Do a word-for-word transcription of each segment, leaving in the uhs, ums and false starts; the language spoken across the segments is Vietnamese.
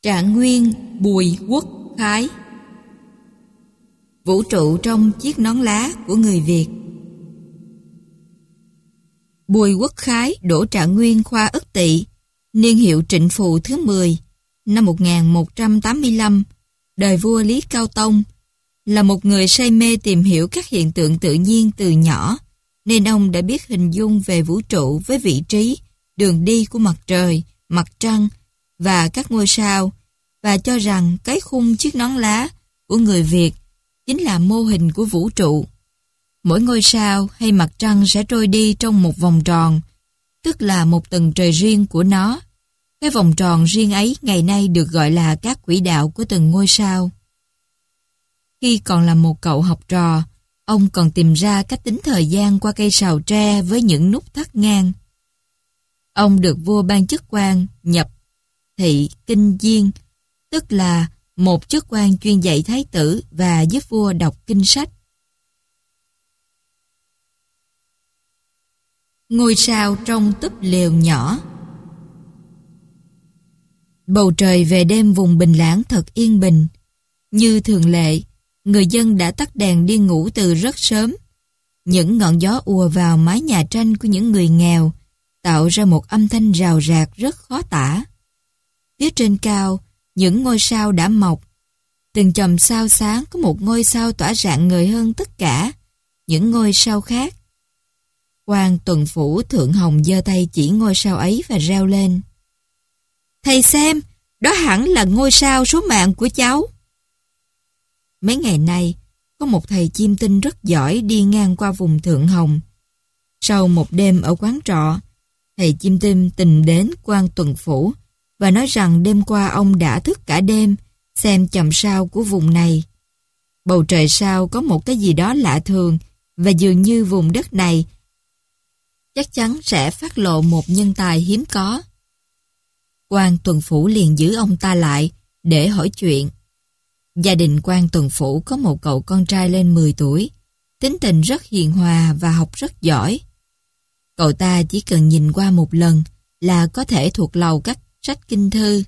Trạng Nguyên, Bùi Quốc Khái. Vũ trụ trong chiếc nón lá của người Việt. Bùi Quốc Khái, Đỗ Trạng Nguyên, khoa Ất Tỵ, niên hiệu Trịnh Phù thứ mười, năm một nghìn một trăm tám mươi lăm, đời vua Lý Cao Tông, là một người say mê tìm hiểu các hiện tượng tự nhiên từ nhỏ, nên ông đã biết hình dung về vũ trụ với vị trí, đường đi của mặt trời, mặt trăng và các ngôi sao, và cho rằng cái khung chiếc nón lá của người Việt chính là mô hình của vũ trụ. Mỗi ngôi sao hay mặt trăng sẽ trôi đi trong một vòng tròn, tức là một tầng trời riêng của nó. Cái vòng tròn riêng ấy ngày nay được gọi là các quỹ đạo của từng ngôi sao. Khi còn là một cậu học trò, ông còn tìm ra cách tính thời gian qua cây sào tre với những nút thắt ngang. Ông được vua ban chức quan nhập thị kinh diên, tức là một chức quan chuyên dạy thái tử và giúp vua đọc kinh sách. Ngôi sao trong túp lều nhỏ. Bầu trời về đêm vùng Bình Lãng thật yên bình. Như thường lệ, người dân đã tắt đèn đi ngủ từ rất sớm. Những ngọn gió ùa vào mái nhà tranh của những người nghèo, tạo ra một âm thanh rào rạc rất khó tả. Phía trên cao, những ngôi sao đã mọc. Từng chòm sao sáng có một ngôi sao tỏa rạng ngời hơn tất cả những ngôi sao khác. Quan Tuần Phủ Thượng Hồng giơ tay chỉ ngôi sao ấy và reo lên: "Thầy xem, đó hẳn là ngôi sao số mạng của cháu." Mấy ngày nay, có một thầy chiêm tinh rất giỏi đi ngang qua vùng Thượng Hồng. Sau một đêm ở quán trọ, thầy chiêm tinh tìm đến Quan Tuần Phủ và nói rằng đêm qua ông đã thức cả đêm xem chòm sao của vùng này. Bầu trời sao có một cái gì đó lạ thường, và dường như vùng đất này chắc chắn sẽ phát lộ một nhân tài hiếm có. Quan Tuần Phủ liền giữ ông ta lại để hỏi chuyện. Gia đình Quan Tuần Phủ có một cậu con trai lên mười tuổi, tính tình rất hiền hòa và học rất giỏi. Cậu ta chỉ cần nhìn qua một lần là có thể thuộc lầu các sách kinh thư.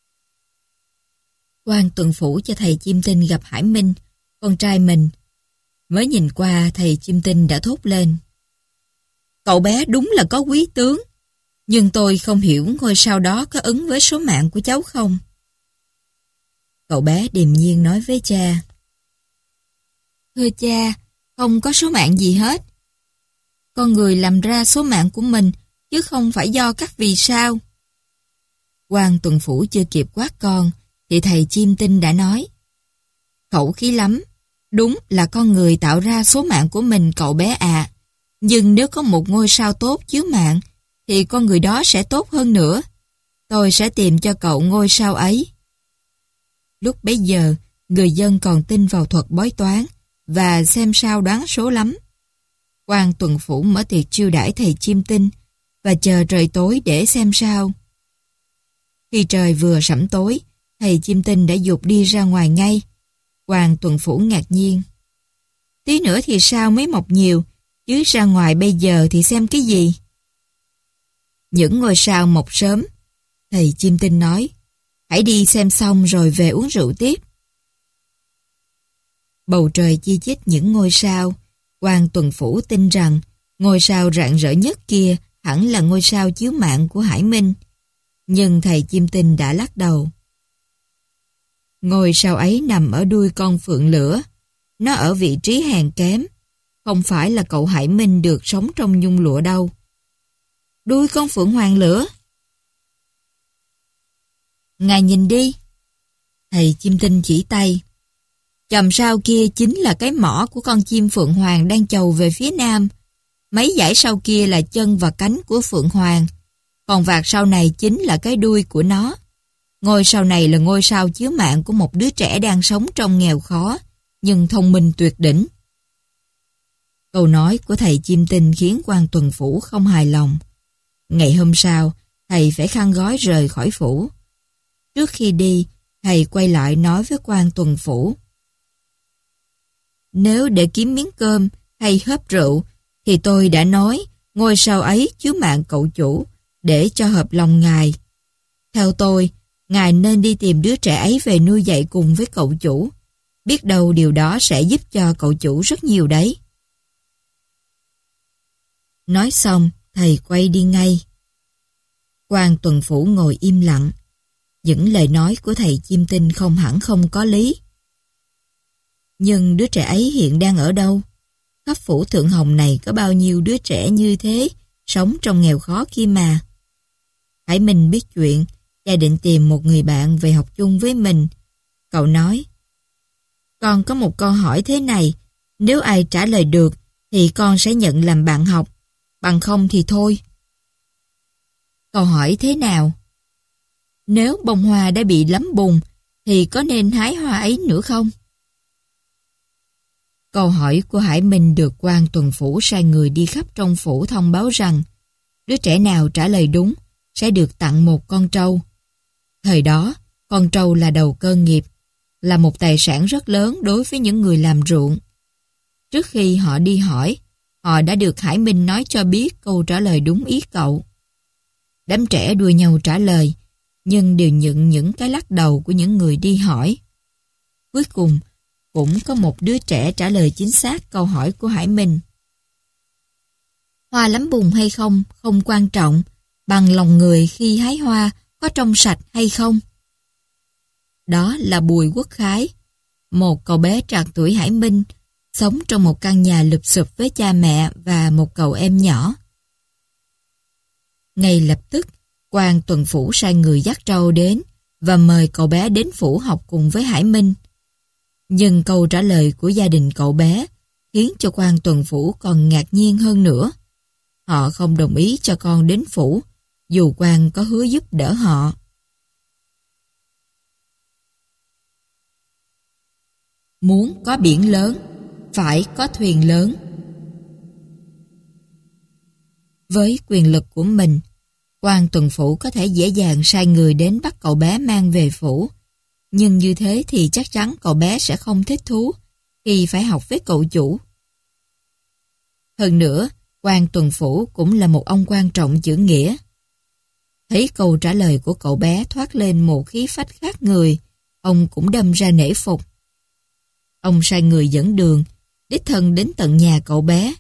Quan Tuần Phủ cho thầy chiêm tinh gặp Hải Minh, con trai mình. Mới nhìn qua, thầy chiêm tinh đã thốt lên: "Cậu bé đúng là có quý tướng, nhưng tôi không hiểu ngôi sao đó có ứng với số mạng của cháu không?" Cậu bé điềm nhiên nói với cha: "Thưa cha, không có số mạng gì hết. Con người làm ra số mạng của mình, chứ không phải do các vì sao." Quan Tuần Phủ chưa kịp quát con, thì thầy chiêm tinh đã nói: "Khẩu khí lắm, đúng là con người tạo ra số mạng của mình cậu bé ạ. Nhưng nếu có một ngôi sao tốt chiếu mạng, thì con người đó sẽ tốt hơn nữa. Tôi sẽ tìm cho cậu ngôi sao ấy." Lúc bấy giờ, người dân còn tin vào thuật bói toán và xem sao đoán số lắm. Quan Tuần Phủ mở tiệc chiêu đãi thầy chiêm tinh và chờ trời tối để xem sao. Khi trời vừa sẫm tối, thầy chiêm tinh đã dục đi ra ngoài ngay. Quan Tuần Phủ ngạc nhiên: "Tí nữa thì sao mới mọc nhiều, chứ ra ngoài bây giờ thì xem cái gì?" "Những ngôi sao mọc sớm," thầy chiêm tinh nói. "Hãy đi xem xong rồi về uống rượu tiếp." Bầu trời chi chít những ngôi sao. Quan Tuần Phủ tin rằng ngôi sao rạng rỡ nhất kia hẳn là ngôi sao chiếu mạng của Hải Minh. Nhưng thầy chiêm tinh đã lắc đầu. Ngôi sao ấy nằm ở đuôi con phượng lửa. Nó ở vị trí hèn kém. Không phải là cậu Hải Minh được sống trong nhung lụa đâu. "Đuôi con phượng hoàng lửa?" "Ngài nhìn đi." Thầy chiêm tinh chỉ tay. "Chòm sao kia chính là cái mỏ của con chim phượng hoàng đang chầu về phía nam. Mấy dải sau kia là chân và cánh của phượng hoàng. Còn vạt sau này chính là cái đuôi của nó. Ngôi sao này là ngôi sao chiếu mạng của một đứa trẻ đang sống trong nghèo khó, nhưng thông minh tuyệt đỉnh." Câu nói của thầy chiêm tinh khiến Quan Tuần Phủ không hài lòng. Ngày hôm sau, thầy phải khăn gói rời khỏi phủ. Trước khi đi, thầy quay lại nói với Quan Tuần Phủ: "Nếu để kiếm miếng cơm hay hớp rượu, thì tôi đã nói ngôi sao ấy chiếu mạng cậu chủ để cho hợp lòng ngài. Theo tôi, ngài nên đi tìm đứa trẻ ấy về nuôi dạy cùng với cậu chủ. Biết đâu điều đó sẽ giúp cho cậu chủ rất nhiều đấy. Nói xong, thầy quay đi ngay. Quan tuần phủ ngồi im lặng. Những lời nói của thầy chim tinh không hẳn không có lý. Nhưng đứa trẻ ấy hiện đang ở đâu? Khắp phủ Thượng Hồng này có bao nhiêu đứa trẻ như thế, sống trong nghèo khó kia mà. Hải Minh biết chuyện, và định tìm một người bạn về học chung với mình. Cậu nói, con có một câu hỏi thế này, nếu ai trả lời được thì con sẽ nhận làm bạn học, bằng không thì thôi. Câu hỏi thế nào? Nếu bông hoa đã bị lấm bùn thì có nên hái hoa ấy nữa không? Câu hỏi của Hải Minh được quan tuần phủ sai người đi khắp trong phủ thông báo rằng đứa trẻ nào trả lời đúng sẽ được tặng một con trâu. Thời đó, con trâu là đầu cơ nghiệp, là một tài sản rất lớn đối với những người làm ruộng. Trước khi họ đi hỏi, họ đã được Hải Minh nói cho biết câu trả lời đúng ý cậu. Đám trẻ đua nhau trả lời, nhưng đều nhận những cái lắc đầu của những người đi hỏi. Cuối cùng, cũng có một đứa trẻ trả lời chính xác câu hỏi của Hải Minh. Hoa lắm bùn hay không, không quan trọng, bằng lòng người khi hái hoa có trong sạch hay không. Đó là Bùi Quốc Khái, một cậu bé trạc tuổi Hải Minh, sống trong một căn nhà lụp xụp với cha mẹ và một cậu em nhỏ. Ngay lập tức, quan tuần phủ sai người dắt trâu đến và mời cậu bé đến phủ học cùng với Hải Minh. Nhưng câu trả lời của gia đình cậu bé khiến cho quan tuần phủ còn ngạc nhiên hơn nữa. Họ không đồng ý cho con đến phủ, dù quan có hứa giúp đỡ họ. Muốn có biển lớn, phải có thuyền lớn. Với quyền lực của mình, quan tuần phủ có thể dễ dàng sai người đến bắt cậu bé mang về phủ. Nhưng như thế thì chắc chắn cậu bé sẽ không thích thú khi phải học với cậu chủ. Hơn nữa, quan tuần phủ cũng là một ông quan trọng chữ nghĩa. Thấy câu trả lời của cậu bé thoát lên một khí phách khác người, ông cũng đâm ra nể phục. Ông sai người dẫn đường, đích thân đến tận nhà cậu bé.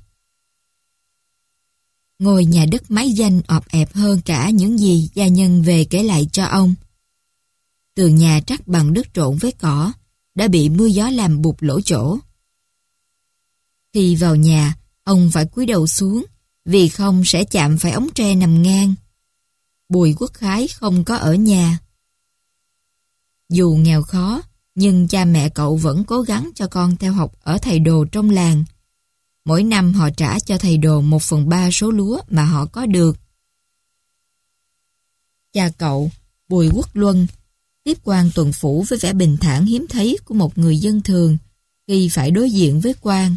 Ngôi nhà đất mái danh ọp ẹp hơn cả những gì gia nhân về kể lại cho ông. Tường nhà trắc bằng đất trộn với cỏ, đã bị mưa gió làm bụt lỗ chỗ. Khi vào nhà, ông phải cúi đầu xuống, vì không sẽ chạm phải ống tre nằm ngang. Bùi Quốc Khái không có ở nhà. Dù nghèo khó, nhưng cha mẹ cậu vẫn cố gắng cho con theo học ở thầy đồ trong làng. Mỗi năm họ trả cho thầy đồ một phần ba số lúa mà họ có được. Cha cậu, Bùi Quốc Luân, tiếp quan tuần phủ với vẻ bình thản hiếm thấy của một người dân thường khi phải đối diện với quan.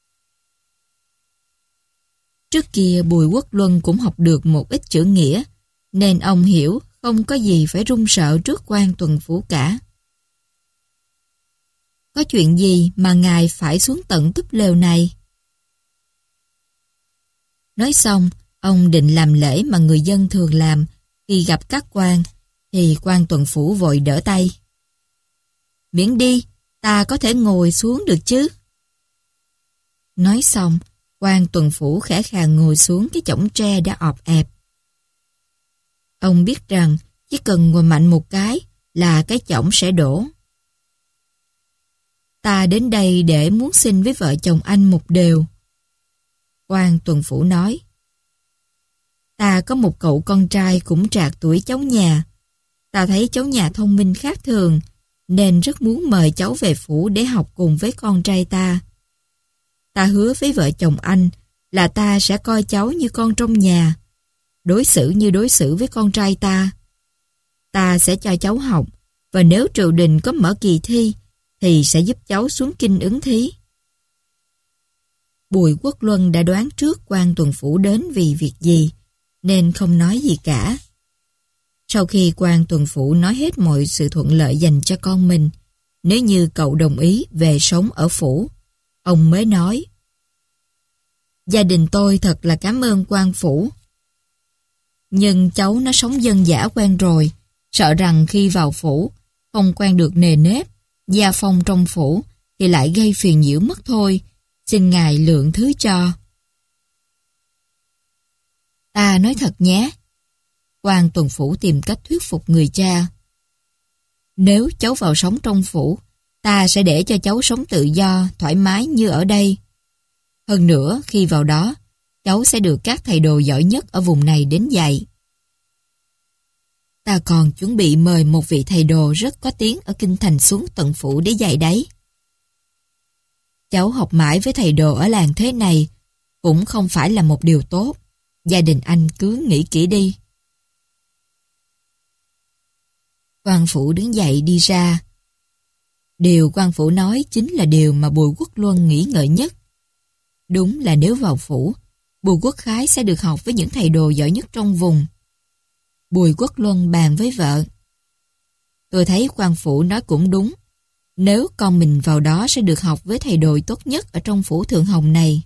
Trước kia Bùi Quốc Luân cũng học được một ít chữ nghĩa, nên ông hiểu không có gì phải run sợ trước quan tuần phủ cả. Có chuyện gì mà ngài phải xuống tận túp lều này? Nói xong, ông định làm lễ mà người dân thường làm khi gặp các quan, thì quan tuần phủ vội đỡ tay. Miễn đi, ta có thể ngồi xuống được chứ? Nói xong, quan tuần phủ khẽ khàng ngồi xuống cái chõng tre đã ọp ẹp. Ông biết rằng chỉ cần ngồi mạnh một cái là cái chõng sẽ đổ. Ta đến đây để muốn xin với vợ chồng anh một điều. Quan tuần phủ nói. Ta có một cậu con trai cũng trạc tuổi cháu nhà. Ta thấy cháu nhà thông minh khác thường, nên rất muốn mời cháu về phủ để học cùng với con trai ta. Ta hứa với vợ chồng anh là ta sẽ coi cháu như con trong nhà, đối xử như đối xử với con trai ta. Ta sẽ cho cháu học, và nếu triều đình có mở kỳ thi, thì sẽ giúp cháu xuống kinh ứng thí. Bùi Quốc Luân đã đoán trước quan tuần phủ đến vì việc gì, nên không nói gì cả. Sau khi quan tuần phủ nói hết mọi sự thuận lợi dành cho con mình, nếu như cậu đồng ý về sống ở phủ, ông mới nói. Gia đình tôi thật là cảm ơn quan phủ. Nhưng cháu nó sống dân dã quen rồi, Sợ rằng khi vào phủ, không quen được nề nếp, gia phong trong phủ, thì lại gây phiền nhiễu mất thôi. Xin Ngài lượng thứ cho. Ta nói thật nhé. Quan tuần phủ tìm cách thuyết phục người cha. Nếu cháu vào sống trong phủ, ta sẽ để cho cháu sống tự do, thoải mái như ở đây. Hơn nữa, khi vào đó, cháu sẽ được các thầy đồ giỏi nhất ở vùng này đến dạy. Ta còn chuẩn bị mời một vị thầy đồ rất có tiếng ở kinh thành xuống tận phủ để dạy đấy. Cháu học mãi với thầy đồ ở làng thế này cũng không phải là một điều tốt. Gia đình anh cứ nghĩ kỹ đi. Quan Phủ đứng dậy đi ra. Điều Quan Phủ nói chính là điều mà Bùi Quốc Luân nghĩ ngợi nhất. Đúng là nếu vào phủ, Bùi Quốc Khái sẽ được học với những thầy đồ giỏi nhất trong vùng. Bùi Quốc Luân bàn với vợ. Tôi thấy Quan Phủ nói cũng đúng. Nếu con mình vào đó sẽ được học với thầy đồ tốt nhất ở trong phủ Thượng Hồng này.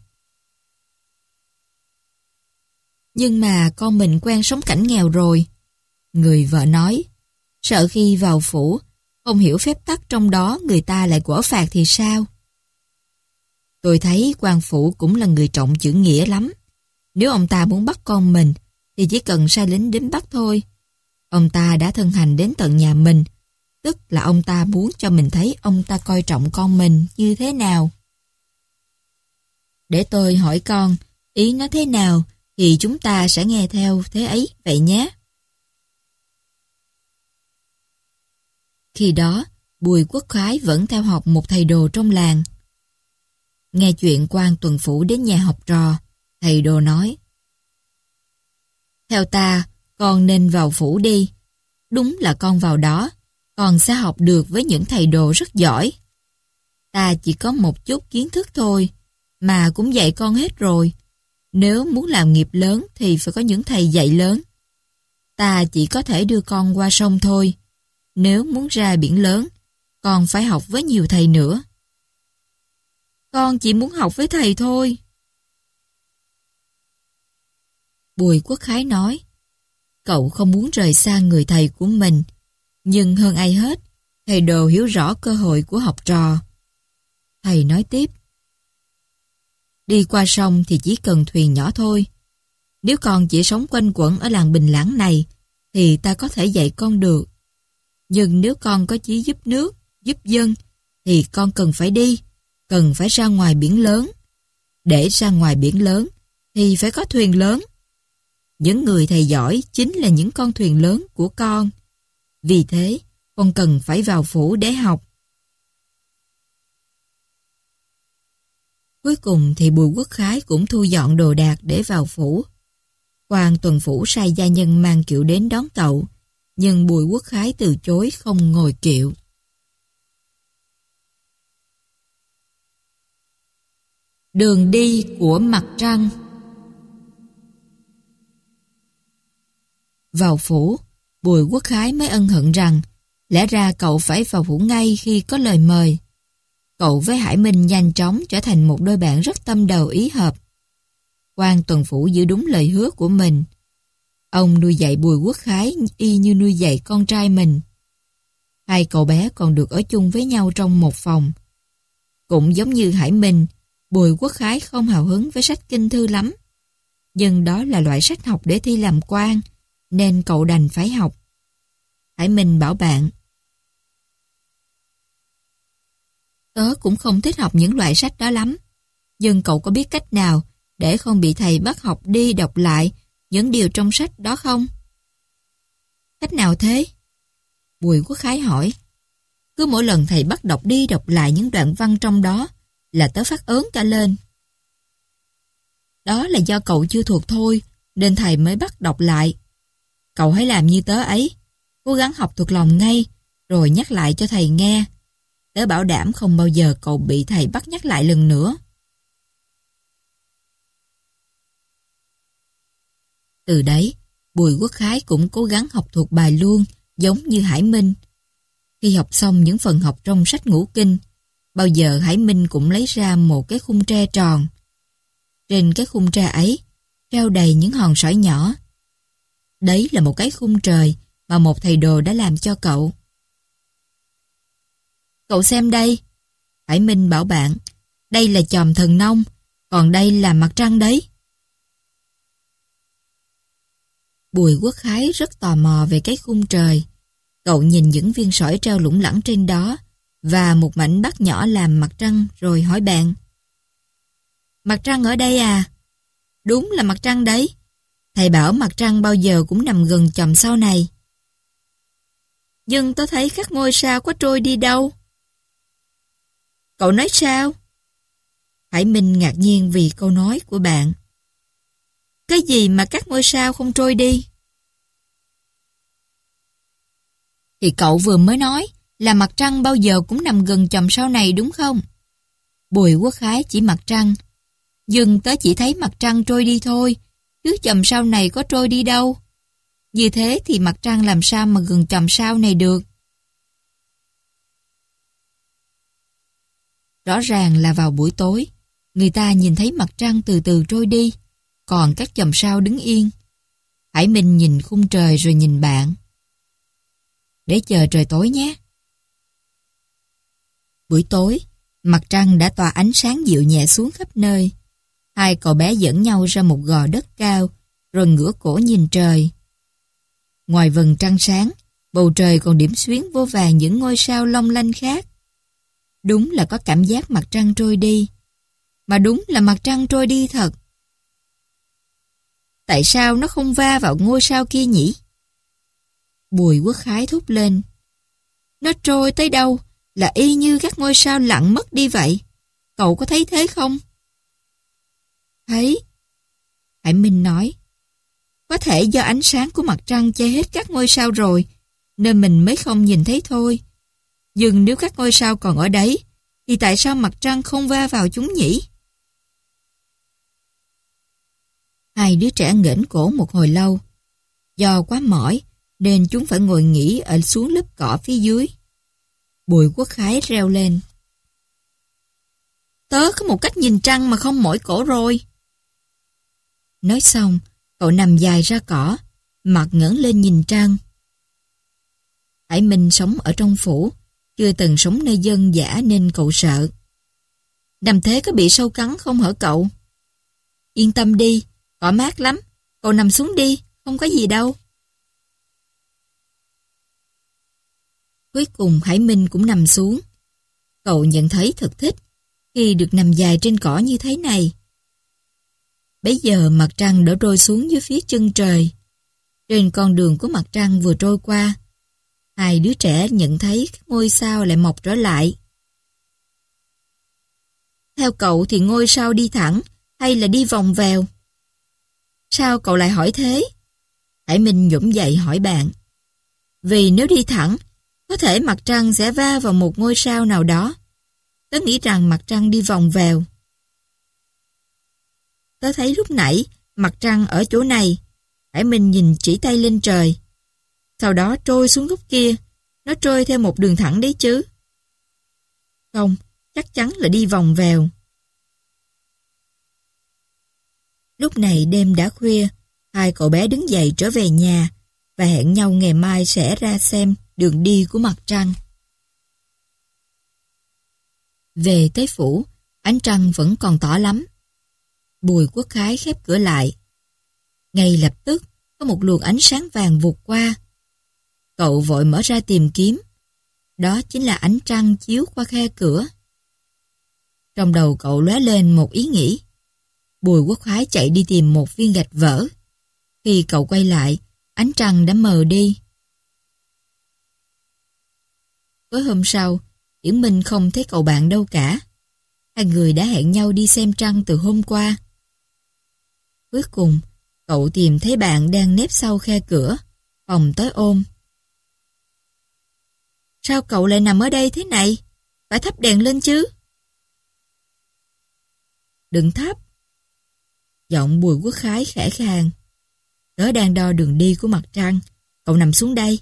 Nhưng mà con mình quen sống cảnh nghèo rồi. Người vợ nói, sợ khi vào phủ, không hiểu phép tắc trong đó người ta lại quở phạt thì sao? Tôi thấy quan phủ cũng là người trọng chữ nghĩa lắm. Nếu ông ta muốn bắt con mình, thì chỉ cần sai lính đến bắt thôi. Ông ta đã thân hành đến tận nhà mình, tức là ông ta muốn cho mình thấy ông ta coi trọng con mình như thế nào. Để tôi hỏi con, ý nó thế nào, thì chúng ta sẽ nghe theo thế ấy vậy nhé. Khi đó, Bùi Quốc Khái vẫn theo học một thầy đồ trong làng. Nghe chuyện quan tuần phủ đến nhà học trò, thầy đồ nói: theo ta, con nên vào phủ đi. Đúng là con vào đó, con sẽ học được với những thầy đồ rất giỏi. Ta chỉ có một chút kiến thức thôi, mà cũng dạy con hết rồi. Nếu muốn làm nghiệp lớn thì phải có những thầy dạy lớn. Ta chỉ có thể đưa con qua sông thôi. Nếu muốn ra biển lớn, con phải học với nhiều thầy nữa. Con chỉ muốn học với thầy thôi. Bùi Quốc Khái nói, cậu không muốn rời xa người thầy của mình, nhưng hơn ai hết, thầy đồ hiểu rõ cơ hội của học trò. Thầy nói tiếp, đi qua sông thì chỉ cần thuyền nhỏ thôi. Nếu con chỉ sống quanh quẩn ở làng Bình Lãng này, thì ta có thể dạy con được. Nhưng nếu con có chí giúp nước, giúp dân, thì con cần phải đi, cần phải ra ngoài biển lớn. Để ra ngoài biển lớn, thì phải có thuyền lớn. Những người thầy giỏi chính là những con thuyền lớn của con. Vì thế, con cần phải vào phủ để học. Cuối cùng thì Bùi Quốc Khái cũng thu dọn đồ đạc để vào phủ. Quan tuần phủ sai gia nhân mang kiệu đến đón cậu, nhưng Bùi Quốc Khái từ chối không ngồi kiệu. Đường đi của mặt trăng. Vào phủ, Bùi Quốc Khái mới ân hận rằng lẽ ra cậu phải vào phủ ngay khi có lời mời. Cậu với Hải Minh nhanh chóng trở thành một đôi bạn rất tâm đầu ý hợp. Quan tuần phủ giữ đúng lời hứa của mình. Ông nuôi dạy Bùi Quốc Khái y như nuôi dạy con trai mình. Hai cậu bé còn được ở chung với nhau trong một phòng. Cũng giống như Hải Minh, Bùi Quốc Khái không hào hứng với sách kinh thư lắm. Nhưng đó là loại sách học để thi làm quan, nên cậu đành phải học. Hải Minh bảo bạn, tớ cũng không thích học những loại sách đó lắm, nhưng cậu có biết cách nào để không bị thầy bắt học đi đọc lại những điều trong sách đó không? Cách nào thế? Bùi Quốc Khái hỏi. Cứ mỗi lần thầy bắt đọc đi đọc lại những đoạn văn trong đó là tớ phát ớn cả lên. Đó là do cậu chưa thuộc thôi, nên thầy mới bắt đọc lại. Cậu hãy làm như tớ ấy, cố gắng học thuộc lòng ngay, rồi nhắc lại cho thầy nghe. Tớ bảo đảm không bao giờ cậu bị thầy bắt nhắc lại lần nữa. Từ đấy, Bùi Quốc Khái cũng cố gắng học thuộc bài luôn, giống như Hải Minh. Khi học xong những phần học trong sách ngũ kinh, bao giờ Hải Minh cũng lấy ra một cái khung tre tròn. Trên cái khung tre ấy, treo đầy những hòn sỏi nhỏ. Đấy là một cái khung trời mà một thầy đồ đã làm cho cậu. Cậu xem đây. Hải Minh bảo bạn, đây là chòm thần nông, còn đây là mặt trăng đấy. Bùi Quốc Khái rất tò mò về cái khung trời. Cậu nhìn những viên sỏi treo lủng lẳng trên đó và một mảnh bát nhỏ làm mặt trăng rồi hỏi bạn. Mặt trăng ở đây à? Đúng là mặt trăng đấy. Thầy bảo mặt trăng bao giờ cũng nằm gần chòm sao này. Nhưng tôi thấy các ngôi sao có trôi đi đâu. Cậu nói sao? Hải Minh ngạc nhiên vì câu nói của bạn. Cái gì mà các ngôi sao không trôi đi? Thì cậu vừa mới nói là mặt trăng bao giờ cũng nằm gần chòm sao này đúng không? Bùi Quốc Khái chỉ mặt trăng. Nhưng tớ chỉ thấy mặt trăng trôi đi thôi, chứ chòm sao này có trôi đi đâu. Như thế thì mặt trăng làm sao mà gần chòm sao này được? Rõ ràng là vào buổi tối, người ta nhìn thấy mặt trăng từ từ trôi đi, còn các chòm sao đứng yên. Hải Minh nhìn khung trời rồi nhìn bạn. Để chờ trời tối nhé. Buổi tối, mặt trăng đã tỏa ánh sáng dịu nhẹ xuống khắp nơi. Hai cậu bé dẫn nhau ra một gò đất cao, rồi ngửa cổ nhìn trời. Ngoài vầng trăng sáng, bầu trời còn điểm xuyến vô vàn những ngôi sao long lanh khác. Đúng là có cảm giác mặt trăng trôi đi. Mà đúng là mặt trăng trôi đi thật. Tại sao nó không va vào ngôi sao kia nhỉ? Bùi Quốc Khái thốt lên. Nó trôi tới đâu là y như các ngôi sao lặn mất đi vậy. Cậu có thấy thế không? Thấy. Hải Minh nói. Có thể do ánh sáng của mặt trăng che hết các ngôi sao rồi, nên mình mới không nhìn thấy thôi. Nhưng nếu các ngôi sao còn ở đấy, thì tại sao mặt trăng không va vào chúng nhỉ? Hai đứa trẻ nghển cổ một hồi lâu. Do quá mỏi, nên chúng phải ngồi nghỉ ở xuống lớp cỏ phía dưới. Bùi Quốc Khái reo lên. Tớ có một cách nhìn trăng mà không mỏi cổ rồi. Nói xong, cậu nằm dài ra cỏ, mặt ngẩng lên nhìn trăng. Hải Minh sống ở trong phủ, chưa từng sống nơi dân dã nên cậu sợ. Nằm thế có bị sâu cắn không hả cậu? Yên tâm đi, cỏ mát lắm, cậu nằm xuống đi, không có gì đâu. Cuối cùng Hải Minh cũng nằm xuống. Cậu nhận thấy thật thích khi được nằm dài trên cỏ như thế này. Bấy giờ mặt trăng đã trôi xuống dưới phía chân trời. Trên con đường của mặt trăng vừa trôi qua, hai đứa trẻ nhận thấy các ngôi sao lại mọc trở lại. Theo cậu thì ngôi sao đi thẳng hay là đi vòng vèo? Sao cậu lại hỏi thế? Hải Minh nhổm dậy hỏi bạn. Vì nếu đi thẳng, có thể mặt trăng sẽ va vào một ngôi sao nào đó. Tớ nghĩ rằng mặt trăng đi vòng vèo. Tớ thấy lúc nãy mặt trăng ở chỗ này. Hải Minh nhìn chỉ tay lên trời. Sau đó trôi xuống góc kia. Nó trôi theo một đường thẳng đấy chứ. Không, chắc chắn là đi vòng vèo. Lúc này đêm đã khuya. Hai cậu bé đứng dậy trở về nhà và hẹn nhau ngày mai sẽ ra xem đường đi của mặt trăng. Về tới phủ, ánh trăng vẫn còn tỏ lắm. Bùi Quốc Khái khép cửa lại. Ngay lập tức có một luồng ánh sáng vàng vụt qua. Cậu vội mở ra tìm kiếm. Đó chính là ánh trăng chiếu qua khe cửa. Trong đầu cậu lóe lên một ý nghĩ. Bùi Quốc Khái chạy đi tìm một viên gạch vỡ. Khi cậu quay lại, ánh trăng đã mờ đi. Tối hôm sau, Yển Minh không thấy cậu bạn đâu cả. Hai người đã hẹn nhau đi xem trăng từ hôm qua. Cuối cùng, cậu tìm thấy bạn đang nép sau khe cửa, phòng tới ôm. Sao cậu lại nằm ở đây thế này? Phải thắp đèn lên chứ. Đừng thắp. Giọng Bùi Quốc Khái khẽ khàng. Tớ đang đo đường đi của mặt trăng. Cậu nằm xuống đây.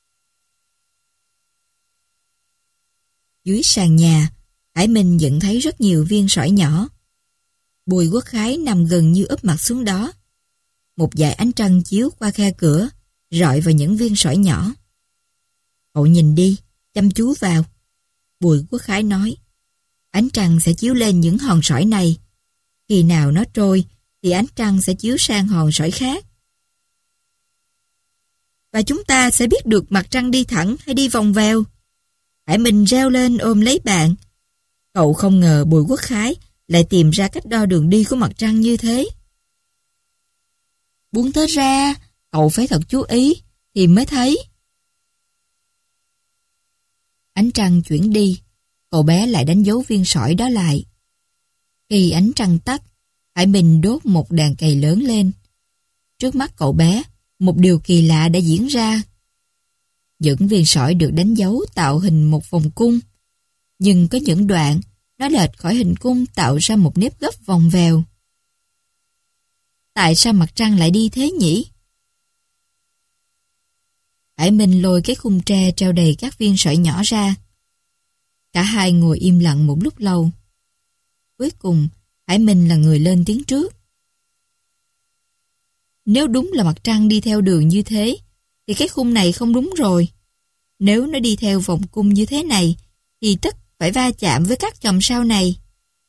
Dưới sàn nhà, Hải Minh nhận thấy rất nhiều viên sỏi nhỏ. Bùi Quốc Khái nằm gần như úp mặt xuống đó. Một dải ánh trăng chiếu qua khe cửa, rọi vào những viên sỏi nhỏ. Cậu nhìn đi, chăm chú vào. Bùi Quốc Khái nói, ánh trăng sẽ chiếu lên những hòn sỏi này. Khi nào nó trôi, thì ánh trăng sẽ chiếu sang hòn sỏi khác. Và chúng ta sẽ biết được mặt trăng đi thẳng hay đi vòng vèo. Hải Minh reo lên ôm lấy bạn. Cậu không ngờ Bùi Quốc Khái lại tìm ra cách đo đường đi của mặt trăng như thế. Buông tớ ra, cậu phải thật chú ý, thì mới thấy. Ánh trăng chuyển đi, cậu bé lại đánh dấu viên sỏi đó lại. Khi ánh trăng tắt, Hải Minh đốt một đàn cầy lớn lên. Trước mắt cậu bé, một điều kỳ lạ đã diễn ra. Những viên sỏi được đánh dấu tạo hình một vòng cung, nhưng có những đoạn nó lệch khỏi hình cung tạo ra một nếp gấp vòng vèo. Tại sao mặt trăng lại đi thế nhỉ? Hải Minh lôi cái khung tre treo đầy các viên sỏi nhỏ ra. Cả hai ngồi im lặng một lúc lâu. Cuối cùng, Hải Minh là người lên tiếng trước. Nếu đúng là mặt trăng đi theo đường như thế, thì cái khung này không đúng rồi. Nếu nó đi theo vòng cung như thế này, thì tất phải va chạm với các chòm sao này.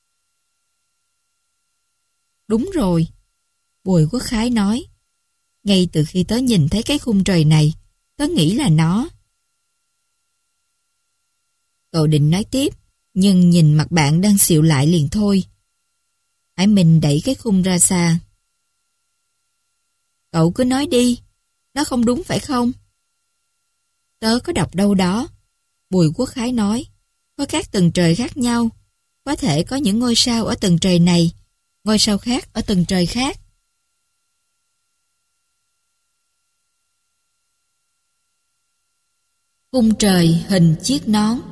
Đúng rồi, Bùi Quốc Khái nói. Ngay từ khi tớ nhìn thấy cái khung trời này, tớ nghĩ là nó. Cậu định nói tiếp, nhưng nhìn mặt bạn đang xịu lại liền thôi. Hải Minh đẩy cái khung ra xa. Cậu cứ nói đi, nó không đúng phải không? Tớ có đọc đâu đó. Bùi Quốc Khái nói, có các tầng trời khác nhau. Có thể có những ngôi sao ở tầng trời này, ngôi sao khác ở tầng trời khác. Khung trời hình chiếc nón.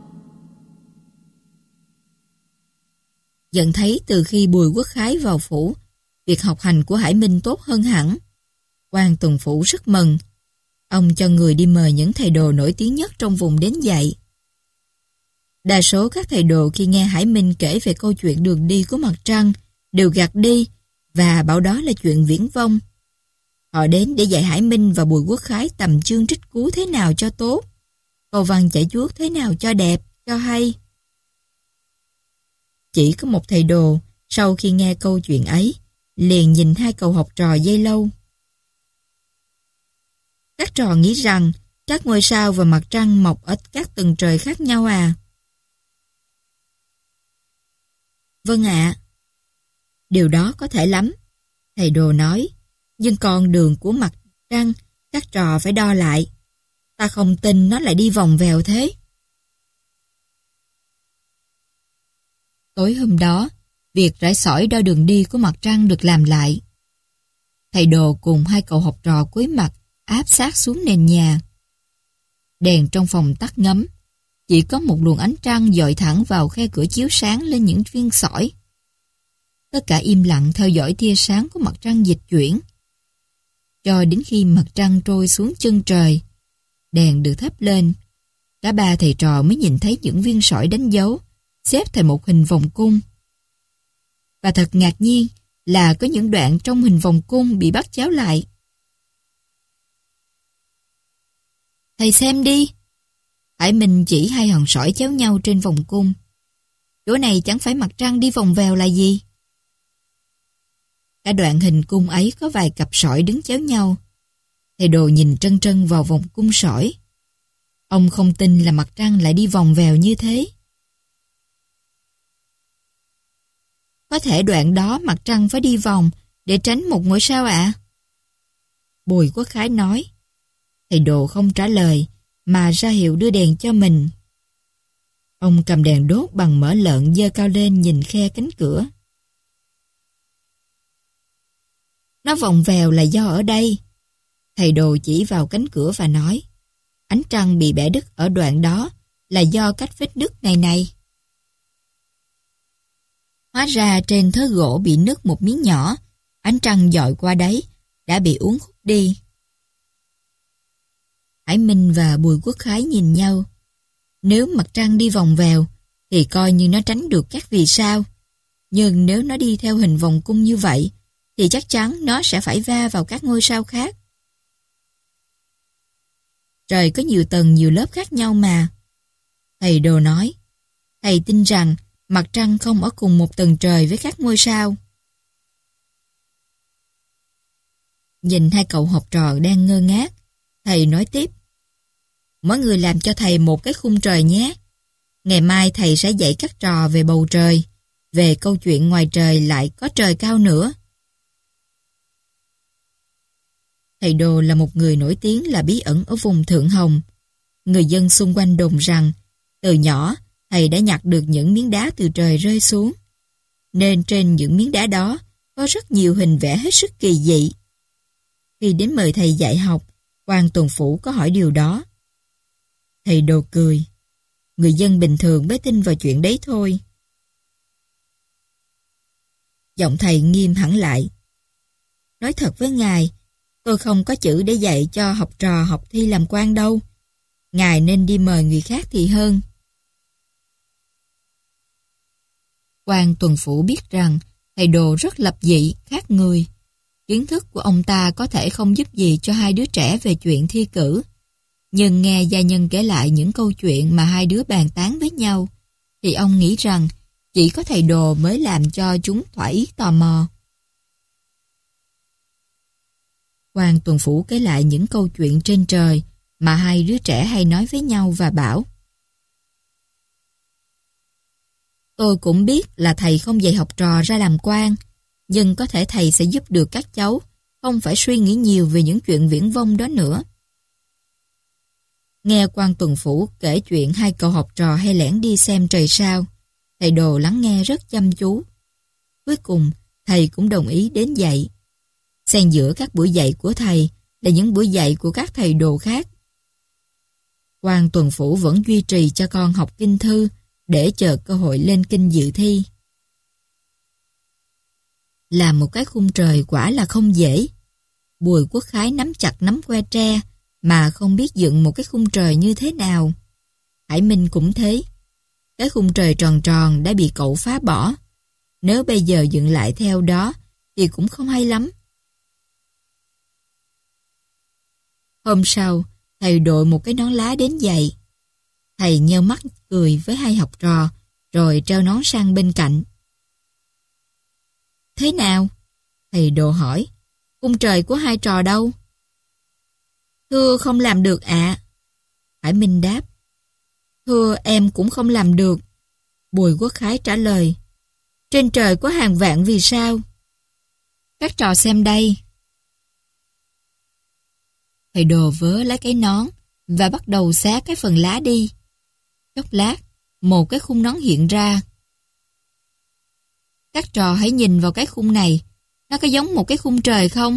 Nhận thấy từ khi Bùi Quốc Khái vào phủ, việc học hành của Hải Minh tốt hơn hẳn. Quan Tuần Phủ rất mừng. Ông cho người đi mời những thầy đồ nổi tiếng nhất trong vùng đến dạy. Đa số các thầy đồ khi nghe Hải Minh kể về câu chuyện đường đi của mặt trăng đều gạt đi và bảo đó là chuyện viển vông. Họ đến để dạy Hải Minh và Bùi Quốc Khái tầm chương trích cú thế nào cho tốt, câu văn chảy chuốt thế nào cho đẹp, cho hay. Chỉ có một thầy đồ, sau khi nghe câu chuyện ấy, liền nhìn hai cậu học trò giây lâu. Các trò nghĩ rằng các ngôi sao và mặt trăng mọc ở các tầng trời khác nhau à? Vâng ạ. Điều đó có thể lắm, thầy đồ nói, nhưng con đường của mặt trăng các trò phải đo lại. Ta không tin nó lại đi vòng vèo thế. Tối hôm đó, việc rải sỏi đo đường đi của mặt trăng được làm lại. Thầy đồ cùng hai cậu học trò cúi mặt áp sát xuống nền nhà. Đèn trong phòng tắt ngấm, chỉ có một luồng ánh trăng dọi thẳng vào khe cửa chiếu sáng lên những viên sỏi. Tất cả im lặng theo dõi tia sáng của mặt trăng dịch chuyển. Cho đến khi mặt trăng trôi xuống chân trời, đèn được thắp lên, cả ba thầy trò mới nhìn thấy những viên sỏi đánh dấu, xếp thành một hình vòng cung. Và thật ngạc nhiên là có những đoạn trong hình vòng cung bị bắt chéo lại. Thầy xem đi. Hải Minh chỉ hai hòn sỏi chéo nhau trên vòng cung. Chỗ này chẳng phải mặt trăng đi vòng vèo là gì? Cả đoạn hình cung ấy có vài cặp sỏi đứng chéo nhau. Thầy đồ nhìn trân trân vào vòng cung sỏi. Ông không tin là mặt trăng lại đi vòng vèo như thế. Có thể đoạn đó mặt trăng phải đi vòng để tránh một ngôi sao ạ? À? Bùi Quốc Khái nói. Thầy đồ không trả lời, mà ra hiệu đưa đèn cho mình. Ông cầm đèn đốt bằng mỡ lợn giơ cao lên nhìn khe cánh cửa. Nó vòng vèo là do ở đây. Thầy đồ chỉ vào cánh cửa và nói, ánh trăng bị bẻ đứt ở đoạn đó là do cách vết nứt này này. Hóa ra trên thớ gỗ bị nứt một miếng nhỏ, ánh trăng dọi qua đấy, đã bị uốn khúc đi. Hải Minh và Bùi Quốc Khái nhìn nhau. Nếu mặt trăng đi vòng vèo, thì coi như nó tránh được các vì sao. Nhưng nếu nó đi theo hình vòng cung như vậy, thì chắc chắn nó sẽ phải va vào các ngôi sao khác. Trời có nhiều tầng nhiều lớp khác nhau mà. Thầy Đồ nói, thầy tin rằng mặt trăng không ở cùng một tầng trời với các ngôi sao. Nhìn hai cậu học trò đang ngơ ngác, thầy nói tiếp. Mỗi người làm cho thầy một cái khung trời nhé. Ngày mai thầy sẽ dạy các trò về bầu trời, về câu chuyện ngoài trời lại có trời cao nữa. Thầy Đồ là một người nổi tiếng là bí ẩn ở vùng Thượng Hồng. Người dân xung quanh đồn rằng, từ nhỏ, thầy đã nhặt được những miếng đá từ trời rơi xuống. Nên trên những miếng đá đó có rất nhiều hình vẽ hết sức kỳ dị. Khi đến mời thầy dạy học, quan tuần phủ có hỏi điều đó. Thầy Đồ cười. Người dân bình thường mới tin vào chuyện đấy thôi. Giọng thầy nghiêm hẳn lại. Nói thật với ngài, tôi không có chữ để dạy cho học trò học thi làm quan đâu. Ngài nên đi mời người khác thì hơn. Quan tuần phủ biết rằng thầy Đồ rất lập dị, khác người. Kiến thức của ông ta có thể không giúp gì cho hai đứa trẻ về chuyện thi cử. Nhưng nghe gia nhân kể lại những câu chuyện mà hai đứa bàn tán với nhau, thì ông nghĩ rằng chỉ có thầy Đồ mới làm cho chúng thỏa ý tò mò. Quan tuần phủ kể lại những câu chuyện trên trời mà hai đứa trẻ hay nói với nhau và bảo: Tôi cũng biết là thầy không dạy học trò ra làm quan, nhưng có thể thầy sẽ giúp được các cháu không phải suy nghĩ nhiều về những chuyện viển vông đó nữa. Nghe quan tuần phủ kể chuyện hai cậu học trò hay lẻn đi xem trời sao, thầy Đồ lắng nghe rất chăm chú. Cuối cùng, thầy cũng đồng ý đến dạy. Xen giữa các buổi dạy của thầy là những buổi dạy của các thầy Đồ khác. Quan tuần phủ vẫn duy trì cho con học kinh thư để chờ cơ hội lên kinh dự thi. Làm một cái khung trời quả là không dễ. Bùi Quốc Khái nắm chặt nắm que tre mà không biết dựng một cái khung trời như thế nào. Hải Minh cũng thế. Cái khung trời tròn tròn đã bị cậu phá bỏ. Nếu bây giờ dựng lại theo đó thì cũng không hay lắm. Hôm sau, thầy đội một cái nón lá đến dạy. Thầy nheo mắt cười với hai học trò, rồi treo nón sang bên cạnh. Thế nào? Thầy Đồ hỏi. Khung trời của hai trò đâu? Thưa không làm được ạ. À. Hải Minh đáp. Thưa em cũng không làm được. Bùi Quốc Khái trả lời. Trên trời có hàng vạn vì sao? Các trò xem đây. Thầy Đồ vớ lấy cái nón và bắt đầu xé cái phần lá đi. Chốc lát, một cái khung nón hiện ra. Các trò hãy nhìn vào cái khung này, nó có giống một cái khung trời không?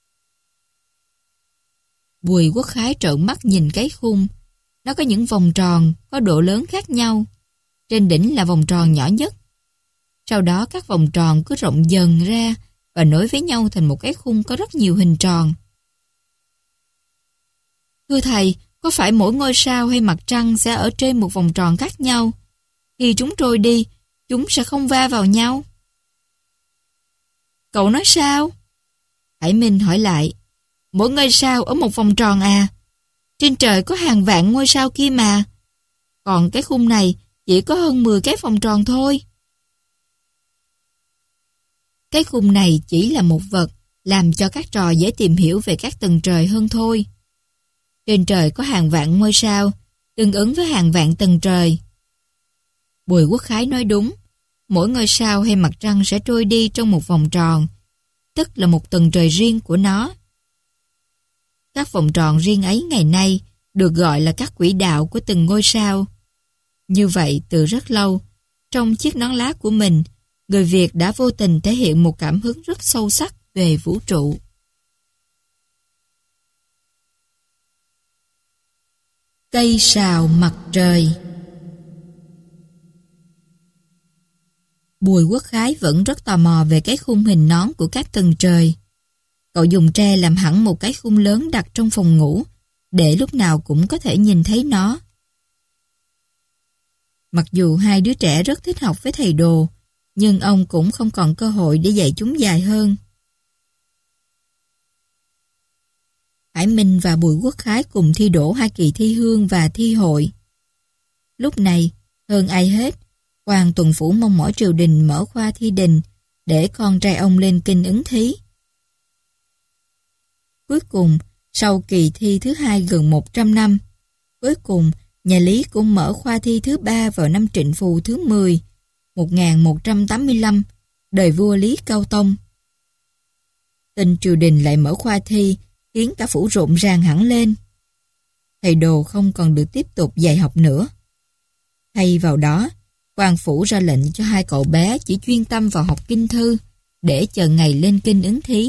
Bùi Quốc Khái trợn mắt nhìn cái khung. Nó có những vòng tròn, có độ lớn khác nhau. Trên đỉnh là vòng tròn nhỏ nhất. Sau đó các vòng tròn cứ rộng dần ra và nối với nhau thành một cái khung có rất nhiều hình tròn. Thưa thầy, có phải mỗi ngôi sao hay mặt trăng sẽ ở trên một vòng tròn khác nhau? Khi chúng trôi đi, chúng sẽ không va vào nhau. Cậu nói sao? Hải Minh hỏi lại. Mỗi ngôi sao ở một vòng tròn à? Trên trời có hàng vạn ngôi sao kia mà. Còn cái khung này chỉ có hơn mười cái vòng tròn thôi. Cái khung này chỉ là một vật làm cho các trò dễ tìm hiểu về các tầng trời hơn thôi. Trên trời có hàng vạn ngôi sao, tương ứng với hàng vạn tầng trời. Bùi Quốc Khái nói đúng. Mỗi ngôi sao hay mặt trăng sẽ trôi đi trong một vòng tròn, tức là một tầng trời riêng của nó. Các vòng tròn riêng ấy ngày nay được gọi là các quỹ đạo của từng ngôi sao. Như vậy từ rất lâu, trong chiếc nón lá của mình, người Việt đã vô tình thể hiện một cảm hứng rất sâu sắc về vũ trụ. Cây sào mặt trời. Bùi Quốc Khái vẫn rất tò mò về cái khung hình nón của các tầng trời. Cậu dùng tre làm hẳn một cái khung lớn đặt trong phòng ngủ, để lúc nào cũng có thể nhìn thấy nó. Mặc dù hai đứa trẻ rất thích học với thầy Đồ, nhưng ông cũng không còn cơ hội để dạy chúng dài hơn. Hải Minh và Bùi Quốc Khái cùng thi đỗ hai kỳ thi hương và thi hội. Lúc này, hơn ai hết, quan tuần phủ mong mỏi triều đình mở khoa thi đình để con trai ông lên kinh ứng thí. Cuối cùng, sau kỳ thi thứ hai gần một trăm năm, cuối cùng nhà Lý cũng mở khoa thi thứ ba vào năm Trịnh Phù thứ mười, một nghìn một trăm tám mươi lăm, đời vua Lý Cao Tông. Tin triều đình lại mở khoa thi khiến cả phủ rộn ràng hẳn lên. Thầy Đồ không còn được tiếp tục dạy học nữa. Thay vào đó, quan phủ ra lệnh cho hai cậu bé chỉ chuyên tâm vào học kinh thư để chờ ngày lên kinh ứng thí.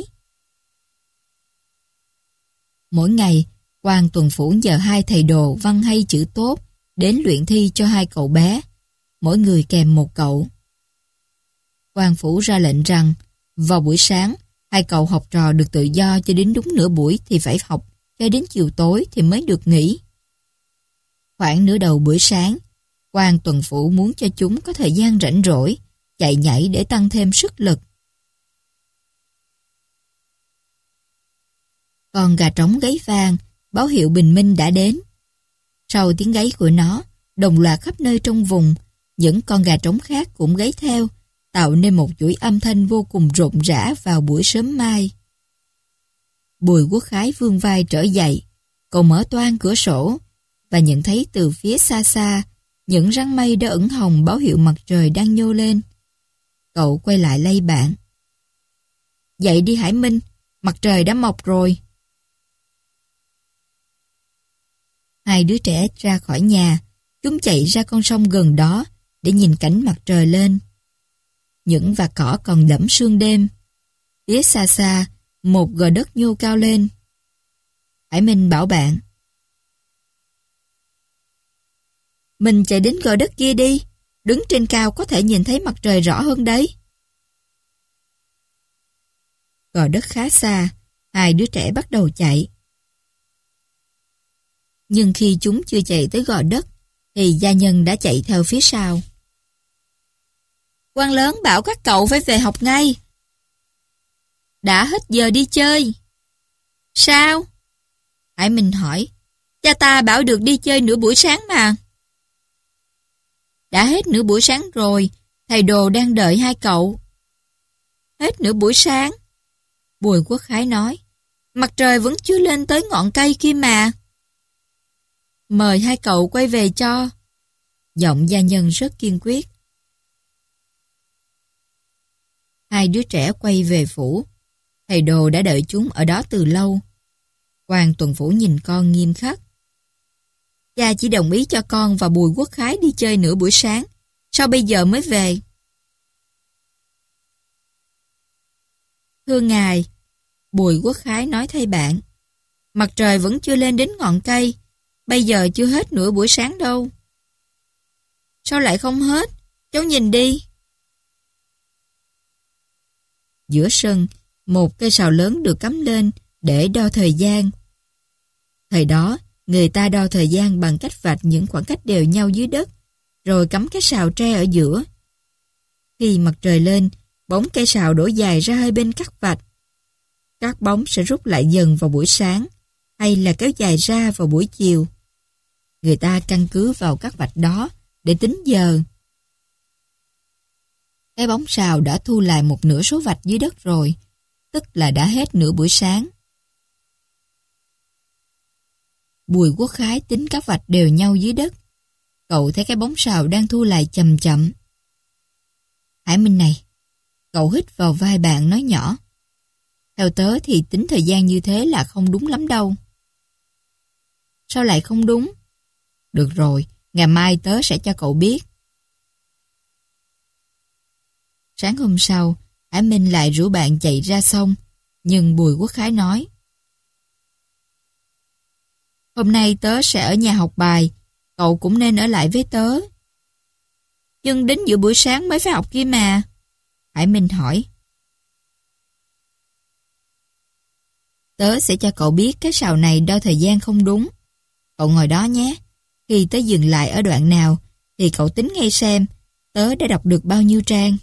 Mỗi ngày, quan tuần phủ nhờ hai thầy Đồ văn hay chữ tốt đến luyện thi cho hai cậu bé, mỗi người kèm một cậu. Quan phủ ra lệnh rằng, vào buổi sáng, hai cậu học trò được tự do cho đến đúng nửa buổi thì phải học, cho đến chiều tối thì mới được nghỉ. Khoảng nửa đầu buổi sáng, quan tuần phủ muốn cho chúng có thời gian rảnh rỗi, chạy nhảy để tăng thêm sức lực. Con gà trống gáy vang, báo hiệu bình minh đã đến. Sau tiếng gáy của nó, đồng loạt khắp nơi trong vùng, những con gà trống khác cũng gáy theo, tạo nên một chuỗi âm thanh vô cùng rộn rã vào buổi sớm mai. Bùi Quốc Khái vươn vai trở dậy, cậu mở toang cửa sổ và nhận thấy từ phía xa xa những răng mây đã ửng hồng báo hiệu mặt trời đang nhô lên. Cậu quay lại lay bạn. Dậy đi Hải Minh, mặt trời đã mọc rồi. Hai đứa trẻ ra khỏi nhà, chúng chạy ra con sông gần đó để nhìn cảnh mặt trời lên. Những vạt cỏ còn đẫm sương đêm. Phía xa xa, một gò đất nhô cao lên. Hải Minh bảo bạn. Mình chạy đến gò đất kia đi, đứng trên cao có thể nhìn thấy mặt trời rõ hơn đấy. Gò đất khá xa, hai đứa trẻ bắt đầu chạy. Nhưng khi chúng chưa chạy tới gò đất, thì gia nhân đã chạy theo phía sau. Quan lớn bảo các cậu phải về học ngay. Đã hết giờ đi chơi. Sao? Hải Minh hỏi. Cha ta bảo được đi chơi nửa buổi sáng mà. Đã hết nửa buổi sáng rồi, thầy Đồ đang đợi hai cậu. Hết nửa buổi sáng? Bùi Quốc Khái nói. Mặt trời vẫn chưa lên tới ngọn cây kia mà. Mời hai cậu quay về cho. Giọng gia nhân rất kiên quyết. Hai đứa trẻ quay về phủ. Thầy Đồ đã đợi chúng ở đó từ lâu. Quan tuần phủ nhìn con nghiêm khắc. Cha chỉ đồng ý cho con và Bùi Quốc Khái đi chơi nửa buổi sáng. Sao bây giờ mới về? Thưa ngài, Bùi Quốc Khái nói thay bạn. Mặt trời vẫn chưa lên đến ngọn cây. Bây giờ chưa hết nửa buổi sáng đâu. Sao lại không hết? Cháu nhìn đi. Giữa sân, một cây sào lớn được cắm lên để đo thời gian. Thời đó, người ta đo thời gian bằng cách vạch những khoảng cách đều nhau dưới đất, rồi cắm cái sào tre ở giữa. Khi mặt trời lên, bóng cây sào đổ dài ra hai bên các vạch. Các bóng sẽ rút lại dần vào buổi sáng, hay là kéo dài ra vào buổi chiều. Người ta căn cứ vào các vạch đó để tính giờ. Cái bóng sào đã thu lại một nửa số vạch dưới đất rồi, tức là đã hết nửa buổi sáng. Bùi Quốc Khái tính các vạch đều nhau dưới đất. Cậu thấy cái bóng sào đang thu lại chậm chậm. Hải Minh này, cậu hít vào vai bạn nói nhỏ. Theo tớ thì tính thời gian như thế là không đúng lắm đâu. Sao lại không đúng? Được rồi, ngày mai tớ sẽ cho cậu biết. Sáng hôm sau, Hải Minh lại rủ bạn chạy ra sông, nhưng Bùi Quốc Khái nói. Hôm nay tớ sẽ ở nhà học bài, cậu cũng nên ở lại với tớ. Nhưng đến giữa buổi sáng mới phải học kia mà. Hải Minh hỏi. Tớ sẽ cho cậu biết cái sào này đo thời gian không đúng. Cậu ngồi đó nhé. Khi tớ dừng lại ở đoạn nào, thì cậu tính ngay xem tớ đã đọc được bao nhiêu trang.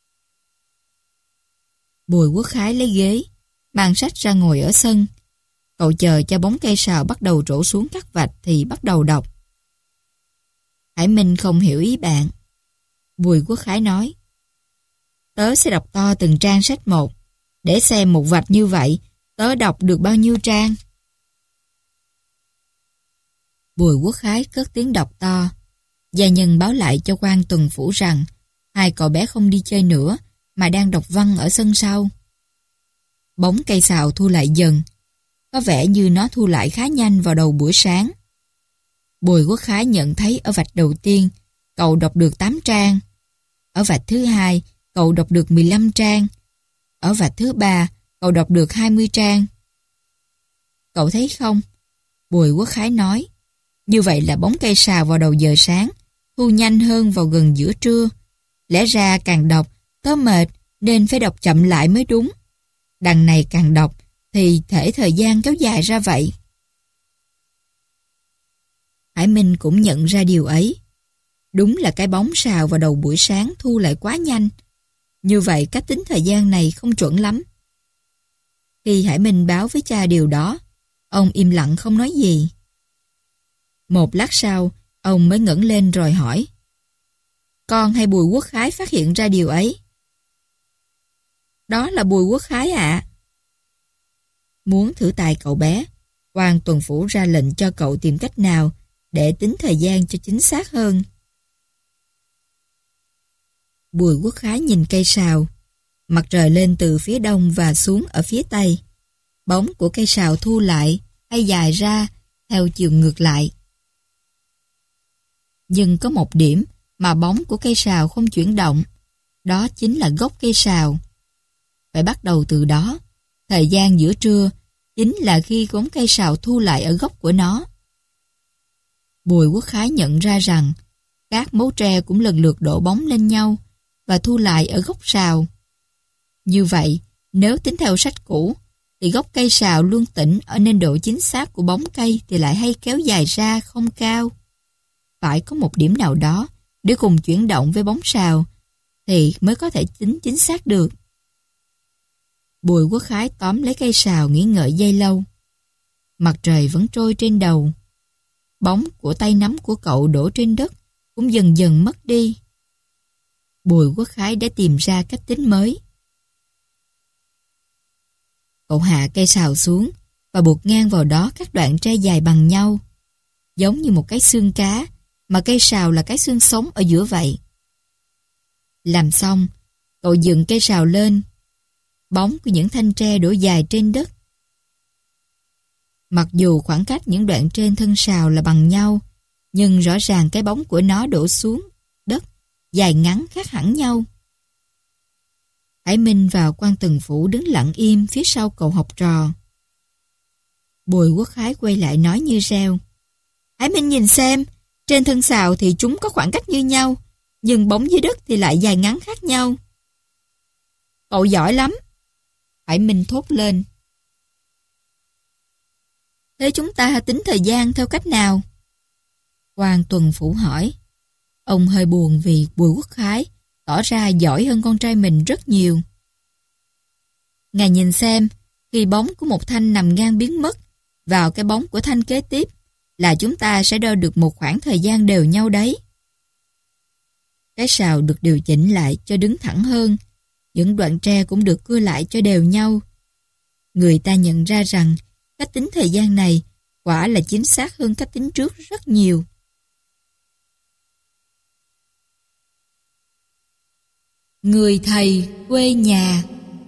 Bùi Quốc Khái lấy ghế, mang sách ra ngồi ở sân. Cậu chờ cho bóng cây sào bắt đầu trổ xuống các vạch thì bắt đầu đọc. Hải Minh không hiểu ý bạn. Bùi Quốc Khái nói, tớ sẽ đọc to từng trang sách một, để xem một vạch như vậy, tớ đọc được bao nhiêu trang. Bùi Quốc Khái cất tiếng đọc to. Gia nhân báo lại cho quan tuần phủ rằng hai cậu bé không đi chơi nữa mà đang đọc văn ở sân sau. Bóng cây sào thu lại dần. Có vẻ như nó thu lại khá nhanh vào đầu buổi sáng. Bùi Quốc Khái nhận thấy ở vạch đầu tiên cậu đọc được tám trang. Ở vạch thứ hai cậu đọc được mười lăm trang. Ở vạch thứ ba cậu đọc được hai mươi trang. Cậu thấy không? Bùi Quốc Khái nói. Như vậy là bóng cây sào vào đầu giờ sáng thu nhanh hơn vào gần giữa trưa. Lẽ ra càng đọc tớ mệt nên phải đọc chậm lại mới đúng. Đằng này càng đọc thì thể thời gian kéo dài ra vậy. Hải Minh cũng nhận ra điều ấy. Đúng là cái bóng sào vào đầu buổi sáng thu lại quá nhanh. Như vậy cách tính thời gian này không chuẩn lắm. Khi Hải Minh báo với cha điều đó, ông im lặng không nói gì. Một lát sau, ông mới ngẩng lên rồi hỏi. Con hay Bùi Quốc Khái phát hiện ra điều ấy? Đó là Bùi Quốc Khái ạ. Muốn thử tài cậu bé, quan tuần phủ ra lệnh cho cậu tìm cách nào để tính thời gian cho chính xác hơn. Bùi Quốc Khái nhìn cây sào. Mặt trời lên từ phía đông và xuống ở phía tây. Bóng của cây sào thu lại hay dài ra theo chiều ngược lại. Nhưng có một điểm mà bóng của cây sào không chuyển động. Đó chính là gốc cây sào. Phải bắt đầu từ đó. Thời gian giữa trưa chính là khi bóng cây sào thu lại ở gốc của nó. Bùi Quốc Khái nhận ra rằng các mấu tre cũng lần lượt đổ bóng lên nhau và thu lại ở gốc sào. Như vậy, nếu tính theo sách cũ, thì gốc cây sào luôn tĩnh ở nên độ chính xác của bóng cây thì lại hay kéo dài ra không cao. Phải có một điểm nào đó để cùng chuyển động với bóng sào thì mới có thể tính chính xác được. Bùi Quốc Khái tóm lấy cây sào nghĩ ngợi giây lâu. Mặt trời vẫn trôi trên đầu. Bóng của tay nắm của cậu đổ trên đất cũng dần dần mất đi. Bùi Quốc Khái đã tìm ra cách tính mới. Cậu hạ cây sào xuống và buộc ngang vào đó các đoạn tre dài bằng nhau, giống như một cái xương cá, mà cây sào là cái xương sống ở giữa vậy. Làm xong, cậu dựng cây sào lên. Bóng của những thanh tre đổ dài trên đất. Mặc dù khoảng cách những đoạn trên thân sào là bằng nhau, nhưng rõ ràng cái bóng của nó đổ xuống đất dài ngắn khác hẳn nhau. Hải Minh và quan Tần Phủ đứng lặng im phía sau cậu học trò. Bùi Quốc Khái quay lại nói như reo. Hải Minh nhìn xem, trên thân sào thì chúng có khoảng cách như nhau, nhưng bóng dưới đất thì lại dài ngắn khác nhau. Cậu giỏi lắm. Hải Minh thốt lên. Thế chúng ta tính thời gian theo cách nào? Quan Tuần Phủ hỏi. Ông hơi buồn vì Bùi Quốc Khái tỏ ra giỏi hơn con trai mình rất nhiều. Ngài nhìn xem, khi bóng của một thanh nằm ngang biến mất vào cái bóng của thanh kế tiếp là chúng ta sẽ đo được một khoảng thời gian đều nhau đấy. Cái sào được điều chỉnh lại cho đứng thẳng hơn, những đoạn tre cũng được cưa lại cho đều nhau. Người ta nhận ra rằng cách tính thời gian này quả là chính xác hơn cách tính trước rất nhiều. Người thầy quê nhà.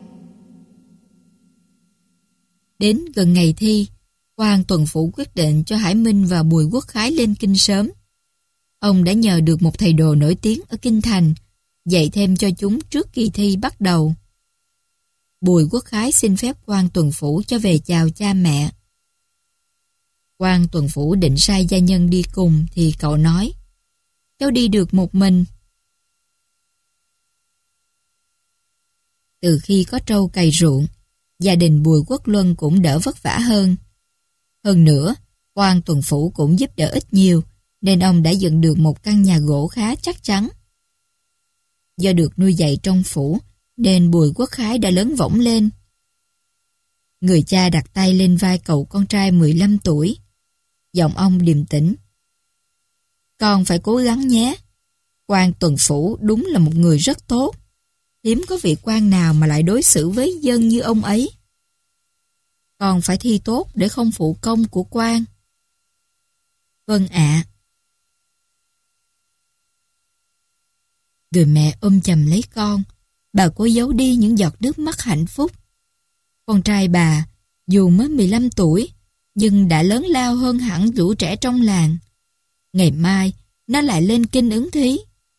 Đến gần ngày thi, quan Tuần Phủ quyết định cho Hải Minh và Bùi Quốc Khái lên kinh sớm. Ông đã nhờ được một thầy đồ nổi tiếng ở kinh thành dạy thêm cho chúng trước kỳ thi bắt đầu. Bùi Quốc Khái xin phép quan Tuần Phủ cho về chào cha mẹ. Quan Tuần Phủ định sai gia nhân đi cùng thì cậu nói, cháu đi được một mình. Từ khi có trâu cày ruộng, gia đình Bùi Quốc Luân cũng đỡ vất vả hơn. Hơn nữa, quan Tuần Phủ cũng giúp đỡ ít nhiều, nên ông đã dựng được một căn nhà gỗ khá chắc chắn. Do được nuôi dạy trong phủ, nên Bùi Quốc Khái đã lớn võng lên. Người cha đặt tay lên vai cậu con trai mười lăm tuổi. Giọng ông điềm tĩnh. Con phải cố gắng nhé. Quan tuần phủ đúng là một người rất tốt. Hiếm có vị quan nào mà lại đối xử với dân như ông ấy. Con phải thi tốt để không phụ công của quan. Vâng ạ. Người mẹ ôm chầm lấy con. Bà cố giấu đi những giọt nước mắt hạnh phúc. Con trai bà, dù mới mười lăm tuổi, nhưng đã lớn lao hơn hẳn lũ trẻ trong làng. Ngày mai, nó lại lên kinh ứng thí.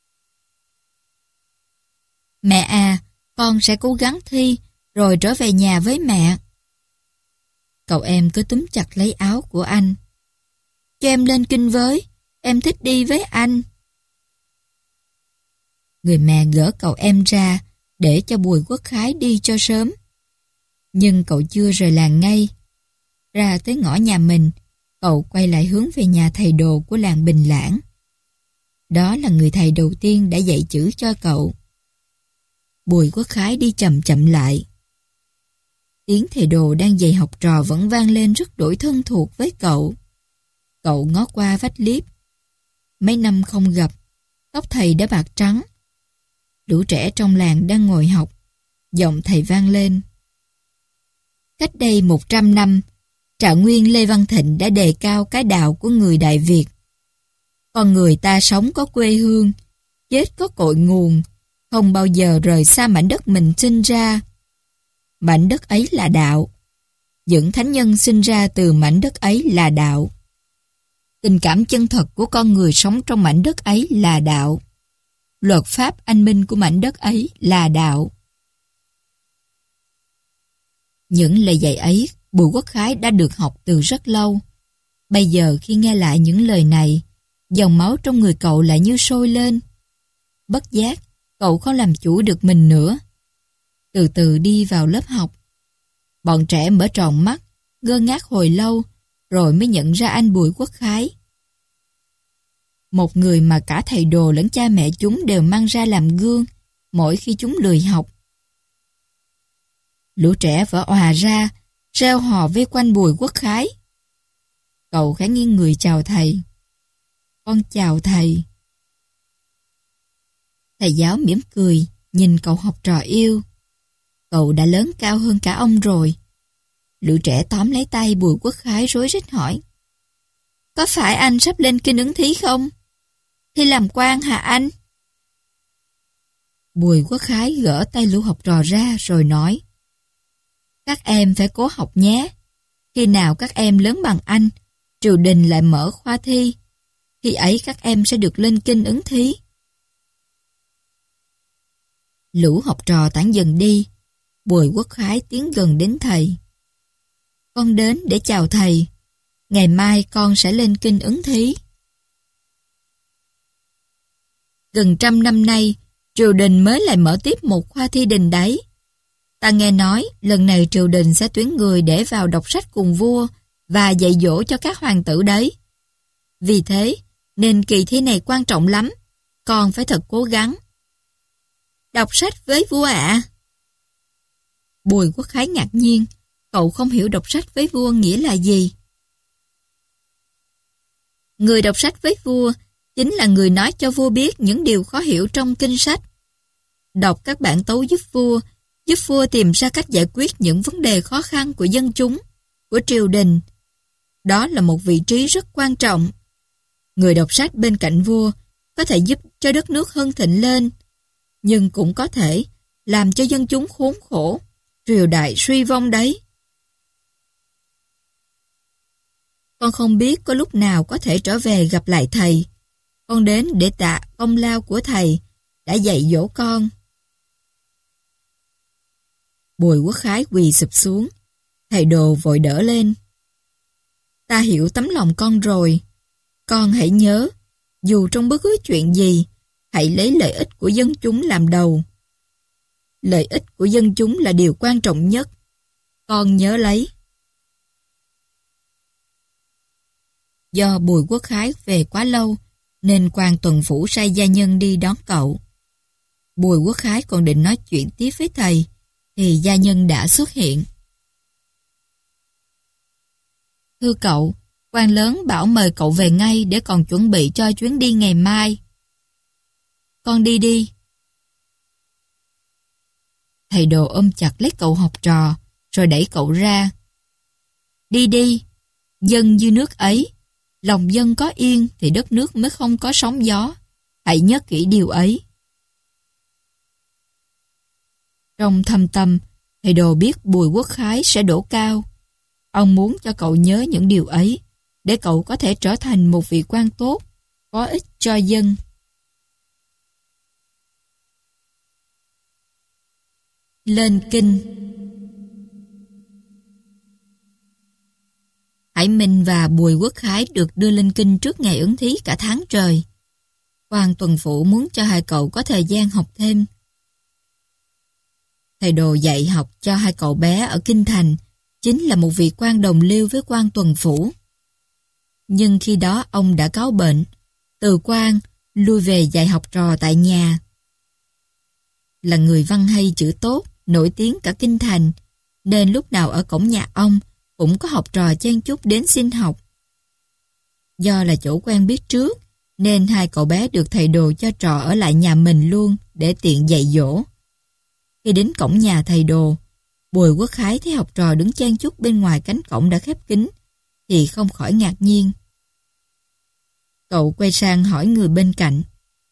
Mẹ à, con sẽ cố gắng thi, rồi trở về nhà với mẹ. Cậu em cứ túm chặt lấy áo của anh. Cho em lên kinh với, em thích đi với anh. Người mẹ gỡ cậu em ra, để cho Bùi Quốc Khái đi cho sớm. Nhưng cậu chưa rời làng ngay. Ra tới ngõ nhà mình, cậu quay lại hướng về nhà thầy đồ của làng Bình Lãng. Đó là người thầy đầu tiên đã dạy chữ cho cậu. Bùi Quốc Khái đi chậm chậm lại. Tiếng thầy đồ đang dạy học trò vẫn vang lên rất đổi thân thuộc với cậu. Cậu ngó qua vách liếp. Mấy năm không gặp, tóc thầy đã bạc trắng. Lũ trẻ trong làng đang ngồi học. Giọng thầy vang lên. Cách đây một trăm năm, Trạng Nguyên Lê Văn Thịnh đã đề cao cái đạo của người Đại Việt. Con người ta sống có quê hương, chết có cội nguồn, không bao giờ rời xa mảnh đất mình sinh ra. Mảnh đất ấy là đạo. Những thánh nhân sinh ra từ mảnh đất ấy là đạo. Tình cảm chân thật của con người sống trong mảnh đất ấy là đạo. Luật pháp anh minh của mảnh đất ấy là đạo. Những lời dạy ấy, Bùi Quốc Khái đã được học từ rất lâu. Bây giờ khi nghe lại những lời này, dòng máu trong người cậu lại như sôi lên. Bất giác, cậu không làm chủ được mình nữa. Từ từ đi vào lớp học. Bọn trẻ mở tròn mắt, ngơ ngác hồi lâu, rồi mới nhận ra anh Bùi Quốc Khái. Một người mà cả thầy đồ lẫn cha mẹ chúng đều mang ra làm gương, mỗi khi chúng lười học. Lũ trẻ vỡ òa ra, reo hò vây quanh Bùi Quốc Khái. Cậu khẽ nghiêng người chào thầy. Con chào thầy. Thầy giáo mỉm cười, nhìn cậu học trò yêu. Cậu đã lớn cao hơn cả ông rồi. Lũ trẻ tóm lấy tay Bùi Quốc Khái rối rít hỏi. Có phải anh sắp lên kinh ứng thí không? Thi làm quan hả anh? Bùi Quốc Khái gỡ tay lũ học trò ra rồi nói. Các em phải cố học nhé. Khi nào các em lớn bằng anh, triều đình lại mở khoa thi. Khi ấy các em sẽ được lên kinh ứng thí. Lũ học trò tản dần đi. Bùi Quốc Khái tiến gần đến thầy. Con đến để chào thầy. Ngày mai con sẽ lên kinh ứng thí. Gần trăm năm nay, triều đình mới lại mở tiếp một khoa thi đình đấy. Ta nghe nói lần này triều đình sẽ tuyển người để vào đọc sách cùng vua và dạy dỗ cho các hoàng tử đấy. Vì thế, nên kỳ thi này quan trọng lắm. Con phải thật cố gắng. Đọc sách với vua ạ. Bùi Quốc Khái ngạc nhiên. Cậu không hiểu đọc sách với vua nghĩa là gì. Người đọc sách với vua chính là người nói cho vua biết những điều khó hiểu trong kinh sách. Đọc các bản tấu giúp vua, giúp vua tìm ra cách giải quyết những vấn đề khó khăn của dân chúng, của triều đình. Đó là một vị trí rất quan trọng. Người đọc sách bên cạnh vua có thể giúp cho đất nước hưng thịnh lên, nhưng cũng có thể làm cho dân chúng khốn khổ, triều đại suy vong đấy. Con không biết có lúc nào có thể trở về gặp lại thầy. Con đến để tạ công lao của thầy đã dạy dỗ con. Bùi Quốc Khái quỳ sụp xuống. Thầy đồ vội đỡ lên. Ta hiểu tấm lòng con rồi. Con hãy nhớ, dù trong bất cứ chuyện gì, hãy lấy lợi ích của dân chúng làm đầu. Lợi ích của dân chúng là điều quan trọng nhất. Con nhớ lấy. Do Bùi Quốc Khái về quá lâu, nên quan tuần phủ sai gia nhân đi đón cậu. Bùi Quốc Khái còn định nói chuyện tiếp với thầy, thì gia nhân đã xuất hiện. Thưa cậu, quan lớn bảo mời cậu về ngay để còn chuẩn bị cho chuyến đi ngày mai. Con đi đi. Thầy Đồ ôm chặt lấy cậu học trò, rồi đẩy cậu ra. Đi đi, dân như nước ấy, lòng dân có yên thì đất nước mới không có sóng gió. Hãy nhớ kỹ điều ấy. Trong thâm tâm, thầy Đồ biết Bùi Quốc Khái sẽ đỗ cao. Ông muốn cho cậu nhớ những điều ấy, để cậu có thể trở thành một vị quan tốt, có ích cho dân. Lên kinh. Hải Minh và Bùi Quốc Khái được đưa lên kinh trước ngày ấn thí cả tháng trời. Quan tuần phủ muốn cho hai cậu có thời gian học thêm. Thầy Đồ dạy học cho hai cậu bé ở Kinh Thành chính là một vị quan đồng liêu với quan tuần phủ. Nhưng khi đó ông đã cáo bệnh, từ quan lui về dạy học trò tại nhà. Là người văn hay chữ tốt, nổi tiếng cả Kinh Thành, nên lúc nào ở cổng nhà ông cũng có học trò chen chúc đến xin học. Do là chỗ quen biết trước, nên hai cậu bé được thầy Đồ cho trò ở lại nhà mình luôn để tiện dạy dỗ. Khi đến cổng nhà thầy Đồ, Bùi Quốc Khái thấy học trò đứng chen chúc bên ngoài cánh cổng đã khép kín, thì không khỏi ngạc nhiên. Cậu quay sang hỏi người bên cạnh.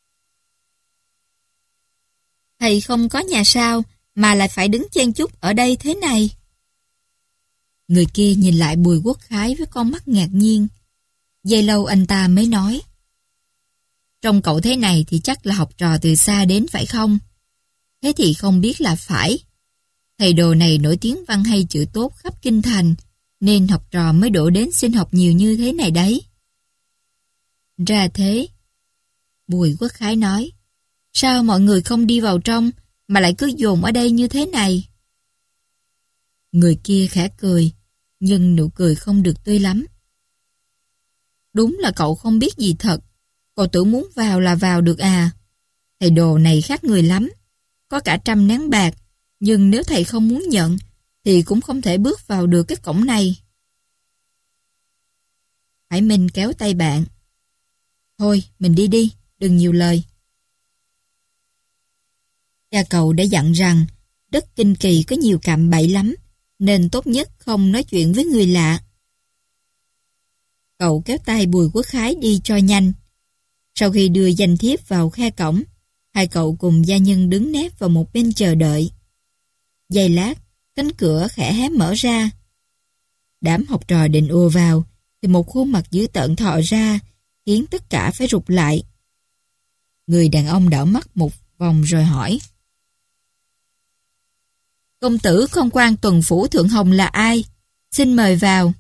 Thầy không có nhà sao mà lại phải đứng chen chúc ở đây thế này? Người kia nhìn lại Bùi Quốc Khái với con mắt ngạc nhiên. Giây lâu anh ta mới nói. Trong cậu thế này thì chắc là học trò từ xa đến phải không? Thế thì không biết là phải. Thầy Đồ này nổi tiếng văn hay chữ tốt khắp Kinh Thành, nên học trò mới đổ đến xin học nhiều như thế này đấy. Ra thế. Bùi Quốc Khái nói. Sao mọi người không đi vào trong mà lại cứ dồn ở đây như thế này? Người kia khẽ cười, nhưng nụ cười không được tươi lắm. Đúng là cậu không biết gì thật. Cậu tưởng muốn vào là vào được à? Thầy Đồ này khác người lắm. Có cả trăm nén bạc, nhưng nếu thầy không muốn nhận, thì cũng không thể bước vào được cái cổng này. Hải Minh kéo tay bạn. Thôi, mình đi đi, đừng nhiều lời. Cha cậu đã dặn rằng đất Kinh Kỳ có nhiều cạm bẫy lắm, nên tốt nhất không nói chuyện với người lạ. Cậu kéo tay Bùi Quốc Khái đi cho nhanh. Sau khi đưa danh thiếp vào khe cổng, hai cậu cùng gia nhân đứng nép vào một bên chờ đợi. Giây lát, cánh cửa khẽ hé mở ra. Đám học trò định ùa vào, thì một khuôn mặt dữ tợn thò ra, khiến tất cả phải rụt lại. Người đàn ông đảo mắt một vòng rồi hỏi. Công tử không quan tuần phủ Thượng Hồng là ai? Xin mời vào.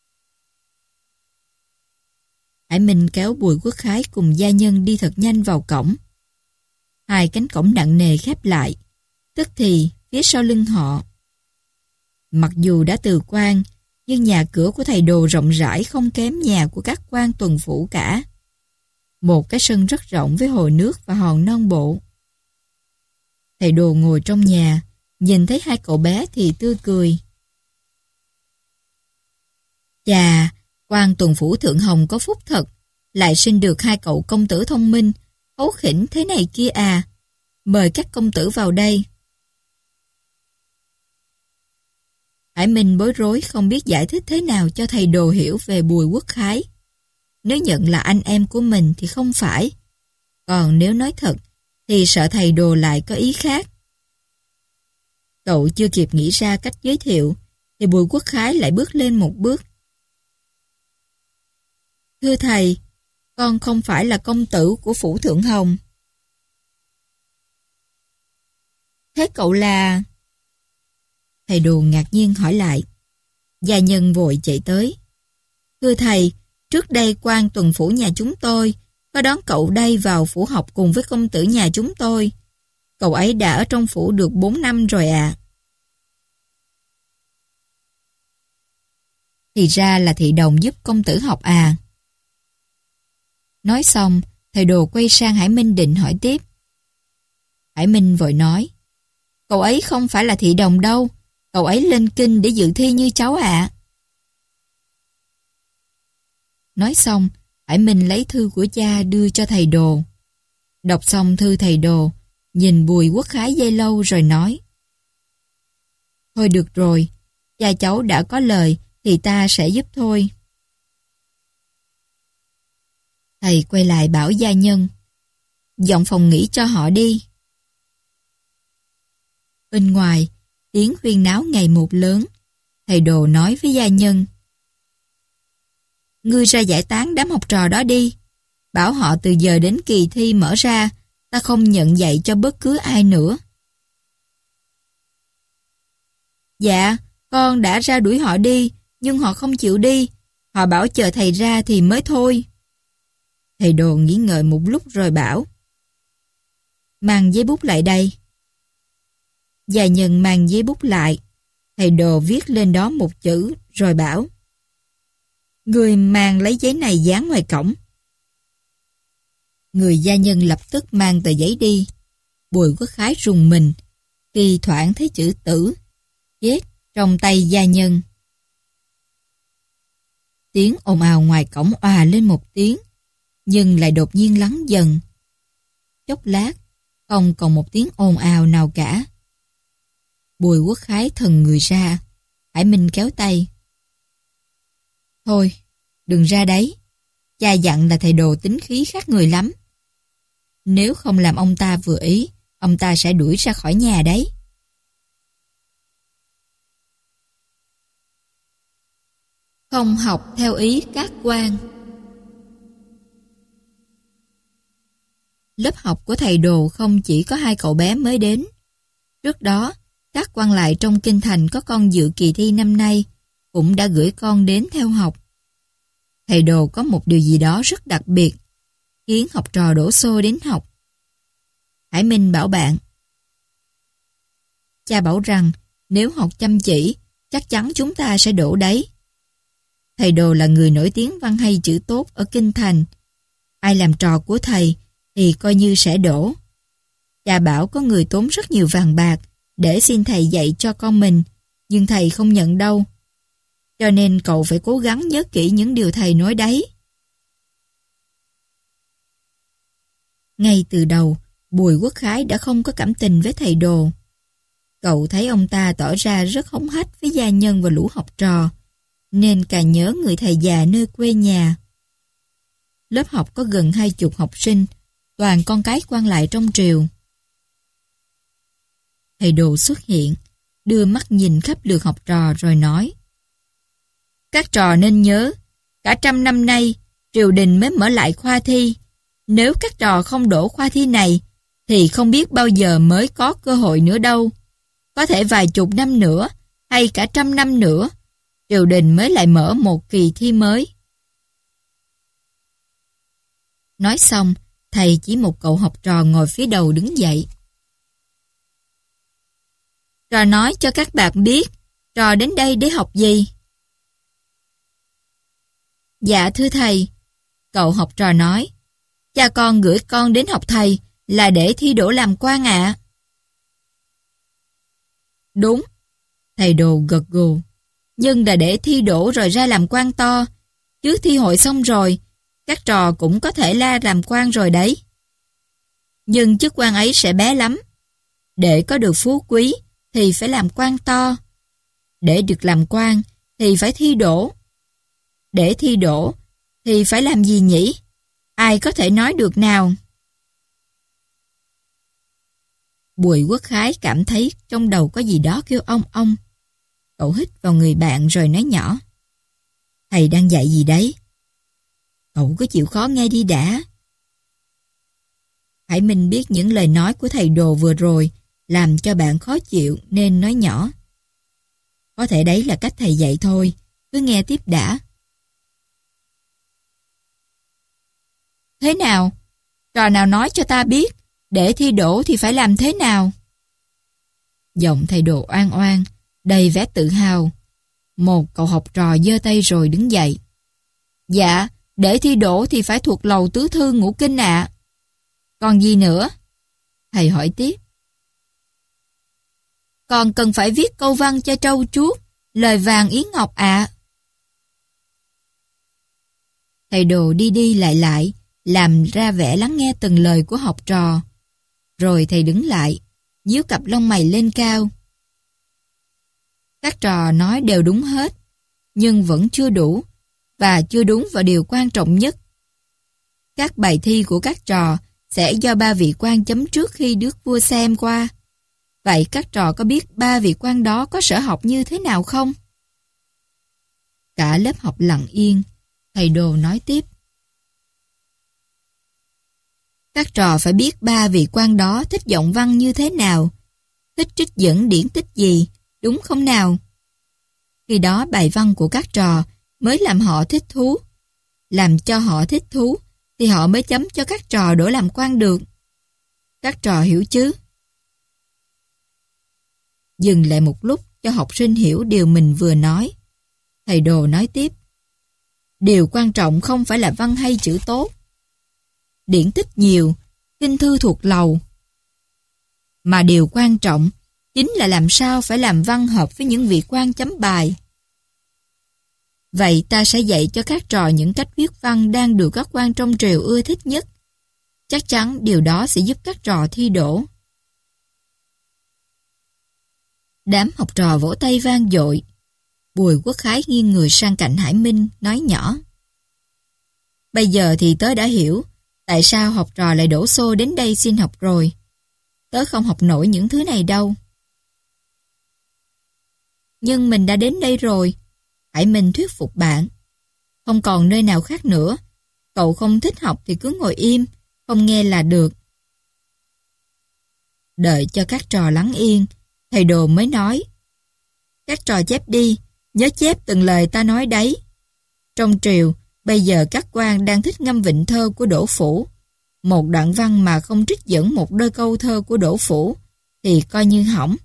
Hải Minh kéo Bùi Quốc Khái cùng gia nhân đi thật nhanh vào cổng. Hai cánh cổng nặng nề khép lại, tức thì phía sau lưng họ. Mặc dù đã từ quan, nhưng nhà cửa của thầy Đồ rộng rãi không kém nhà của các quan tuần phủ cả. Một cái sân rất rộng với hồ nước và hòn non bộ. Thầy Đồ ngồi trong nhà, nhìn thấy hai cậu bé thì tươi cười. Chà, quan tuần phủ Thượng Hồng có phúc thật, lại sinh được hai cậu công tử thông minh, hấu khỉnh thế này kia à. Mời các công tử vào đây. Hải Minh bối rối không biết giải thích thế nào cho thầy Đồ hiểu về Bùi Quốc Khái. Nếu nhận là anh em của mình thì không phải. Còn nếu nói thật thì sợ thầy Đồ lại có ý khác. Cậu chưa kịp nghĩ ra cách giới thiệu thì Bùi Quốc Khái lại bước lên một bước. Thưa thầy, con không phải là công tử của phủ Thượng Hồng. Thế cậu là... Thầy Đồ ngạc nhiên hỏi lại. Gia nhân vội chạy tới. Thưa thầy, trước đây quan tuần phủ nhà chúng tôi có đón cậu đây vào phủ học cùng với công tử nhà chúng tôi. Cậu ấy đã ở trong phủ được bốn năm rồi ạ. À. Thì ra là thị đồng giúp công tử học à. Nói xong, thầy Đồ quay sang Hải Minh định hỏi tiếp. Hải Minh vội nói. Cậu ấy không phải là thị đồng đâu. Cậu ấy lên kinh để dự thi như cháu ạ. À. Nói xong, Hải Minh lấy thư của cha đưa cho thầy Đồ. Đọc xong thư thầy Đồ, nhìn Bùi Quốc Khái giây lâu rồi nói: Thôi được rồi, cha cháu đã có lời thì ta sẽ giúp thôi. Thầy quay lại bảo gia nhân: Dọn phòng nghỉ cho họ đi. Bên ngoài, tiếng huyên náo ngày một lớn. Thầy Đồ nói với gia nhân: Ngươi ra giải tán đám học trò đó đi. Bảo họ từ giờ đến kỳ thi mở ra, ta không nhận dạy cho bất cứ ai nữa. Dạ, con đã ra đuổi họ đi, nhưng họ không chịu đi. Họ bảo chờ thầy ra thì mới thôi. Thầy Đồ nghĩ ngợi một lúc rồi bảo: Mang giấy bút lại đây. Gia nhân mang giấy bút lại. Thầy Đồ viết lên đó một chữ rồi bảo: Người mang lấy giấy này dán ngoài cổng. Người gia nhân lập tức mang tờ giấy đi. Bùi Quốc Khái rùng mình khi thoảng thấy chữ tử, chết trong tay gia nhân. Tiếng ồn ào ngoài cổng òa lên một tiếng, nhưng lại đột nhiên lắng dần. Chốc lát, không còn một tiếng ồn ào nào cả. Bùi Quốc Khái thần người ra. Hải Minh kéo tay: Thôi, đừng ra đấy. Cha dặn là thầy Đồ tính khí khác người lắm. Nếu không làm ông ta vừa ý, ông ta sẽ đuổi ra khỏi nhà đấy. Không học theo ý các quan. Lớp học của thầy Đồ không chỉ có hai cậu bé mới đến. Trước đó, các quan lại trong kinh thành có con dự kỳ thi năm nay cũng đã gửi con đến theo học. Thầy Đồ có một điều gì đó rất đặc biệt, khiến học trò đổ xô đến học. Hải Minh bảo bạn: Cha bảo rằng nếu học chăm chỉ, chắc chắn chúng ta sẽ đỗ đấy. Thầy Đồ là người nổi tiếng văn hay chữ tốt ở kinh thành. Ai làm trò của thầy thì coi như sẽ đỗ. Cha bảo có người tốn rất nhiều vàng bạc để xin thầy dạy cho con mình, nhưng thầy không nhận đâu. Cho nên cậu phải cố gắng nhớ kỹ những điều thầy nói đấy. Ngay từ đầu, Bùi Quốc Khái đã không có cảm tình với thầy Đồ. Cậu thấy ông ta tỏ ra rất hống hách với gia nhân và lũ học trò, nên càng nhớ người thầy già nơi quê nhà. Lớp học có gần hai chục học sinh, toàn con cái quan lại trong triều. Thầy Đồ xuất hiện, đưa mắt nhìn khắp lượt học trò rồi nói: Các trò nên nhớ, cả trăm năm nay, triều đình mới mở lại khoa thi. Nếu các trò không đỗ khoa thi này, thì không biết bao giờ mới có cơ hội nữa đâu. Có thể vài chục năm nữa, hay cả trăm năm nữa, triều đình mới lại mở một kỳ thi mới. Nói xong, thầy chỉ một cậu học trò ngồi phía đầu đứng dậy. Trò nói cho các bạn biết, trò đến đây để học gì? Dạ thưa thầy, cậu học trò nói, cha con gửi con đến học thầy là để thi đỗ làm quan ạ. Đúng, thầy Đồ gật gù, nhưng là để thi đỗ rồi ra làm quan to, chứ thi hội xong rồi, các trò cũng có thể la làm quan rồi đấy. Nhưng chức quan ấy sẽ bé lắm. Để có được phú quý thì phải làm quan to. Để được làm quan thì phải thi đỗ. Để thi đỗ thì phải làm gì nhỉ? Ai có thể nói được nào? Bùi Quốc Khái cảm thấy trong đầu có gì đó kêu ong ong. Cậu hít vào người bạn rồi nói nhỏ: Thầy đang dạy gì đấy? Cậu cứ chịu khó nghe đi đã. Hải Minh biết những lời nói của thầy Đồ vừa rồi làm cho bạn khó chịu nên nói nhỏ: Có thể đấy là cách thầy dạy thôi, cứ nghe tiếp đã. Thế nào? Trò nào nói cho ta biết, để thi đỗ thì phải làm thế nào? Giọng thầy Đồ oan oan, đầy vẻ tự hào. Một cậu học trò giơ tay rồi đứng dậy. Dạ, để thi đỗ thì phải thuộc lầu tứ thư ngũ kinh ạ. Còn gì nữa? Thầy hỏi tiếp. Còn cần phải viết câu văn cho trâu chuốt, lời vàng yến ngọc ạ. Thầy Đồ đi đi lại lại, làm ra vẻ lắng nghe từng lời của học trò. Rồi thầy đứng lại, nhíu cặp lông mày lên cao. Các trò nói đều đúng hết, nhưng vẫn chưa đủ, và chưa đúng vào điều quan trọng nhất. Các bài thi của các trò sẽ do ba vị quan chấm trước khi đức vua xem qua. Vậy các trò có biết ba vị quan đó có sở học như thế nào không? Cả lớp học lặng yên, thầy Đồ nói tiếp. Các trò phải biết ba vị quan đó thích giọng văn như thế nào, thích trích dẫn điển tích gì, đúng không nào? Khi đó bài văn của các trò mới làm họ thích thú. Làm cho họ thích thú thì họ mới chấm cho các trò đỗ làm quan được. Các trò hiểu chứ? Dừng lại một lúc cho học sinh hiểu điều mình vừa nói. Thầy Đồ nói tiếp. Điều quan trọng không phải là văn hay chữ tốt, điển tích nhiều, kinh thư thuộc lầu. Mà điều quan trọng chính là làm sao phải làm văn hợp với những vị quan chấm bài. Vậy ta sẽ dạy cho các trò những cách viết văn đang được các quan trong triều ưa thích nhất. Chắc chắn điều đó sẽ giúp các trò thi đỗ. Đám học trò vỗ tay vang dội. Bùi Quốc Khái nghiêng người sang cạnh Hải Minh, nói nhỏ. Bây giờ thì tớ đã hiểu tại sao học trò lại đổ xô đến đây xin học rồi. Tớ không học nổi những thứ này đâu. Nhưng mình đã đến đây rồi. Hải Minh thuyết phục bạn. Không còn nơi nào khác nữa. Cậu không thích học thì cứ ngồi im, không nghe là được. Đợi cho các trò lắng yên, thầy Đồ mới nói. Các trò chép đi, nhớ chép từng lời ta nói đấy. Trong triều, bây giờ các quan đang thích ngâm vịnh thơ của Đỗ Phủ. Một đoạn văn mà không trích dẫn một đôi câu thơ của Đỗ Phủ thì coi như hỏng.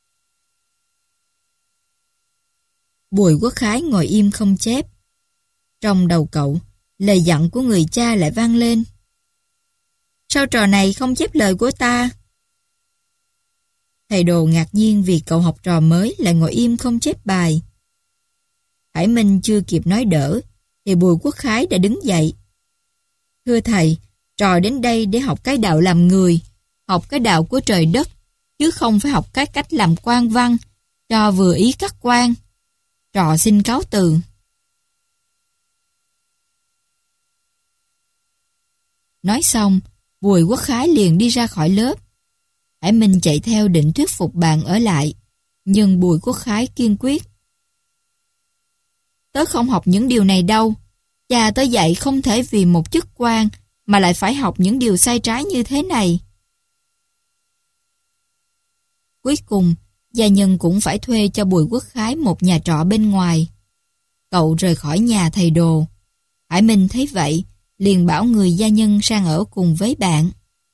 Bùi Quốc Khái ngồi im không chép. Trong đầu cậu, lời dặn của người cha lại vang lên. Sao trò này không chép lời của ta? Thầy Đồ ngạc nhiên vì cậu học trò mới lại ngồi im không chép bài. Hải Minh chưa kịp nói đỡ, thì Bùi Quốc Khái đã đứng dậy. Thưa thầy, trò đến đây để học cái đạo làm người, học cái đạo của trời đất, chứ không phải học cái cách làm quan văn, cho vừa ý các quan. Trò xin cáo từ. Nói xong, Bùi Quốc Khái liền đi ra khỏi lớp. Hải Minh chạy theo định thuyết phục bạn ở lại, nhưng Bùi Quốc Khái kiên quyết. Tớ không học những điều này đâu. Cha tớ dạy không thể vì một chức quan mà lại phải học những điều sai trái như thế này. Cuối cùng, gia nhân cũng phải thuê cho Bùi Quốc Khái một nhà trọ bên ngoài. Cậu rời khỏi nhà thầy Đồ. Hải Minh thấy vậy, liền bảo người gia nhân sang ở cùng với bạn.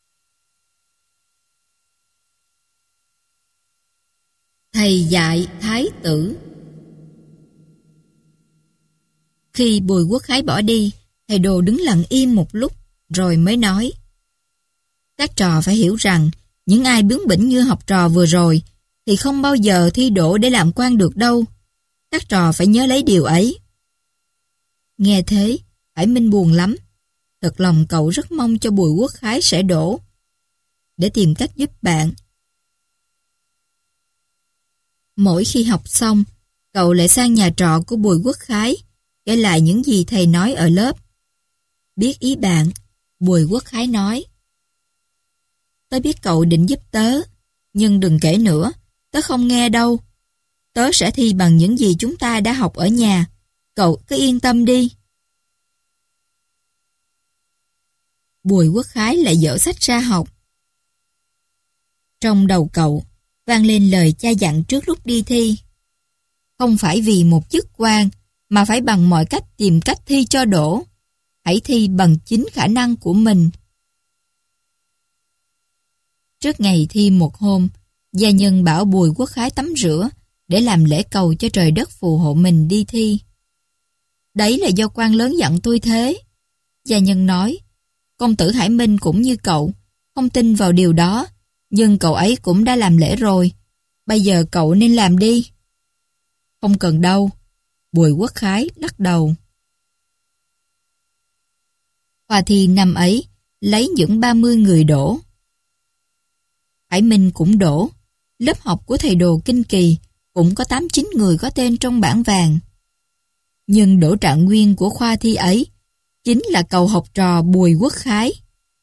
Thầy dạy thái tử. Khi Bùi Quốc Khái bỏ đi, thầy Đồ đứng lặng im một lúc, rồi mới nói. Các trò phải hiểu rằng, những ai bướng bỉnh như học trò vừa rồi, thì không bao giờ thi đỗ để làm quan được đâu. Các trò phải nhớ lấy điều ấy. Nghe thế, Hải Minh buồn lắm. Thật lòng cậu rất mong cho Bùi Quốc Khái sẽ đỗ. Để tìm cách giúp bạn. Mỗi khi học xong, cậu lại sang nhà trọ của Bùi Quốc Khái, kể lại những gì thầy nói ở lớp. Biết ý bạn, Bùi Quốc Khái nói. Tớ biết cậu định giúp tớ, nhưng đừng kể nữa, tớ không nghe đâu. Tớ sẽ thi bằng những gì chúng ta đã học ở nhà, cậu cứ yên tâm đi. Bùi Quốc Khái lại dở sách ra học. Trong đầu cậu, vang lên lời cha dặn trước lúc đi thi. Không phải vì một chức quan, mà phải bằng mọi cách tìm cách thi cho đỗ. Hãy thi bằng chính khả năng của mình. Trước ngày thi một hôm, gia nhân bảo Bùi Quốc Khái tắm rửa để làm lễ cầu cho trời đất phù hộ mình đi thi. Đấy là do quan lớn dặn tôi thế. Gia nhân nói, công tử Hải Minh cũng như cậu, không tin vào điều đó, nhưng cậu ấy cũng đã làm lễ rồi. Bây giờ cậu nên làm đi. Không cần đâu. Bùi Quốc Khái lắc đầu. Khoa thi năm ấy lấy những ba mươi người đỗ. Hải Minh cũng đỗ. Lớp học của thầy Đồ Kinh Kỳ cũng có tám chín người có tên trong bảng vàng. Nhưng Đỗ Trạng Nguyên của khoa thi ấy chính là cậu học trò Bùi Quốc Khái.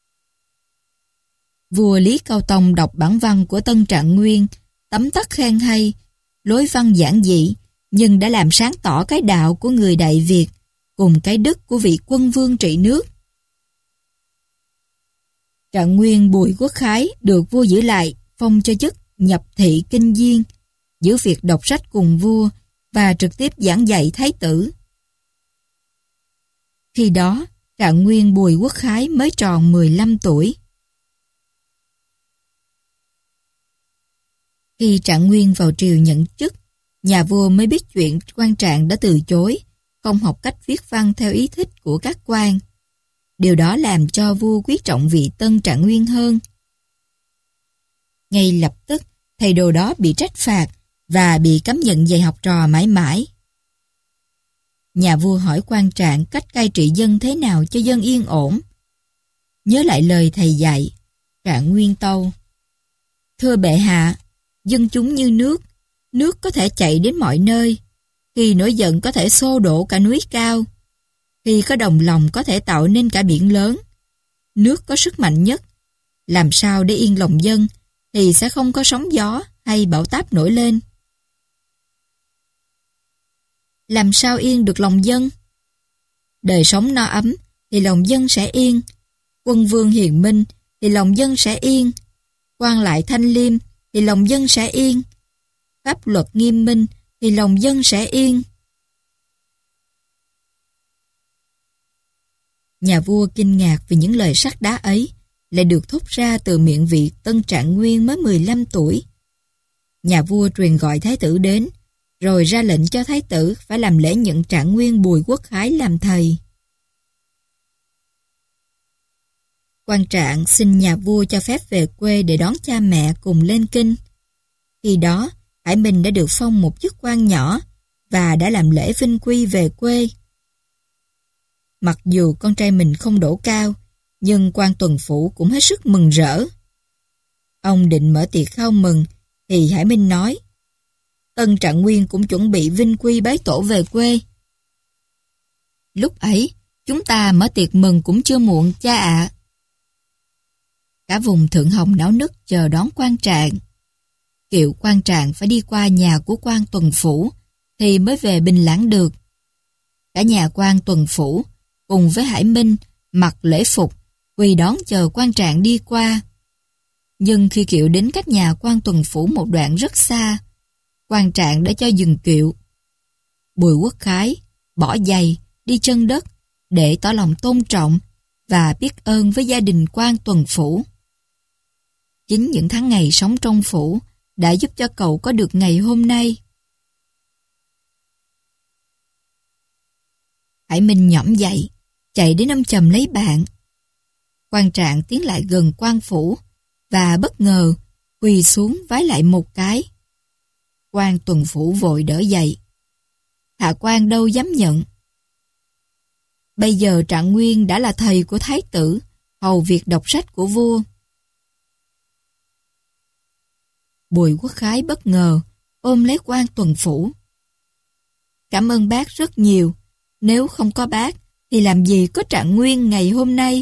Vua Lý Cao Tông đọc bản văn của Tân Trạng Nguyên, tấm tắc khen hay, lối văn giản dị, nhưng đã làm sáng tỏ cái đạo của người Đại Việt cùng cái đức của vị quân vương trị nước. Trạng Nguyên Bùi Quốc Khái được vua giữ lại, phong cho chức nhập thị kinh diên, giữ việc đọc sách cùng vua và trực tiếp giảng dạy thái tử. Khi đó, Trạng Nguyên Bùi Quốc Khái mới tròn mười lăm tuổi. Khi Trạng Nguyên vào triều nhận chức, nhà vua mới biết chuyện quan Trạng đã từ chối, không học cách viết văn theo ý thích của các quan. Điều đó làm cho vua quý trọng vị Tân Trạng Nguyên hơn. Ngay lập tức, thầy Đồ đó bị trách phạt và bị cấm nhận dạy học trò mãi mãi. Nhà vua hỏi quan Trạng cách cai trị dân thế nào cho dân yên ổn. Nhớ lại lời thầy dạy, Trạng Nguyên tâu: Thưa bệ hạ, dân chúng như nước, nước có thể chạy đến mọi nơi. Khi nổi giận có thể xô đổ cả núi cao. Khi có đồng lòng có thể tạo nên cả biển lớn. Nước có sức mạnh nhất. Làm sao để yên lòng dân thì sẽ không có sóng gió hay bão táp nổi lên. Làm sao yên được lòng dân? Đời sống no ấm thì lòng dân sẽ yên. Quân vương hiền minh thì lòng dân sẽ yên. Quan lại thanh liêm thì lòng dân sẽ yên. Pháp luật nghiêm minh thì lòng dân sẽ yên. Nhà vua kinh ngạc vì những lời sắt đá ấy lại được thốt ra từ miệng vị Tân Trạng Nguyên mới mười lăm tuổi. Nhà vua truyền gọi thái tử đến, rồi ra lệnh cho thái tử phải làm lễ nhận Trạng Nguyên Bùi Quốc Khái làm thầy. Quan Trạng xin nhà vua cho phép về quê để đón cha mẹ cùng lên kinh. Khi đó, Hải Minh đã được phong một chức quan nhỏ và đã làm lễ vinh quy về quê. Mặc dù con trai mình không đỗ cao, nhưng quan tuần phủ cũng hết sức mừng rỡ. Ông định mở tiệc khao mừng, thì Hải Minh nói: Tân Trạng Nguyên cũng chuẩn bị vinh quy bái tổ về quê. Lúc ấy, chúng ta mở tiệc mừng cũng chưa muộn cha ạ. Cả vùng Thượng Hồng náo nức chờ đón quan Trạng. Kiệu quan Trạng phải đi qua nhà của quan tuần phủ thì mới về Bình Lãng được. Cả nhà quan tuần phủ cùng với Hải Minh mặc lễ phục quỳ đón chờ quan Trạng đi qua. Nhưng khi kiệu đến cách nhà quan tuần phủ một đoạn rất xa, quan Trạng đã cho dừng kiệu. Bùi Quốc Khái bỏ giày đi chân đất để tỏ lòng tôn trọng và biết ơn với gia đình quan tuần phủ. Chính những tháng ngày sống trong phủ đã giúp cho cậu có được ngày hôm nay. Hải Minh nhõm dậy, chạy đến ôm chầm lấy bạn. Quan Trạng tiến lại gần quan phủ và bất ngờ quỳ xuống vái lại một cái. Quan tuần phủ vội đỡ dậy. Hạ quan đâu dám nhận. Bây giờ Trạng Nguyên đã là thầy của thái tử, hầu việc đọc sách của vua. Bùi Quốc Khái bất ngờ ôm lấy quan tuần phủ. Cảm ơn bác rất nhiều. Nếu không có bác thì làm gì có Trạng Nguyên ngày hôm nay.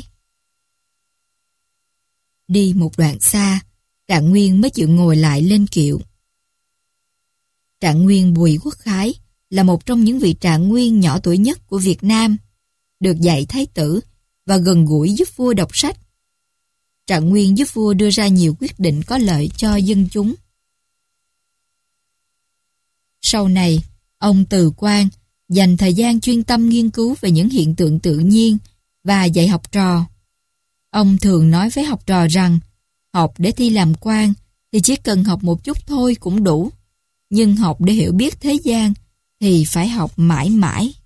Đi một đoạn xa, Trạng Nguyên mới chịu ngồi lại lên kiệu. Trạng Nguyên Bùi Quốc Khái là một trong những vị Trạng Nguyên nhỏ tuổi nhất của Việt Nam, được dạy thái tử và gần gũi giúp vua đọc sách. Trạng Nguyên giúp vua đưa ra nhiều quyết định có lợi cho dân chúng. Sau này, ông từ quan, dành thời gian chuyên tâm nghiên cứu về những hiện tượng tự nhiên và dạy học trò. Ông thường nói với học trò rằng học để thi làm quan thì chỉ cần học một chút thôi cũng đủ, nhưng học để hiểu biết thế gian thì phải học mãi mãi.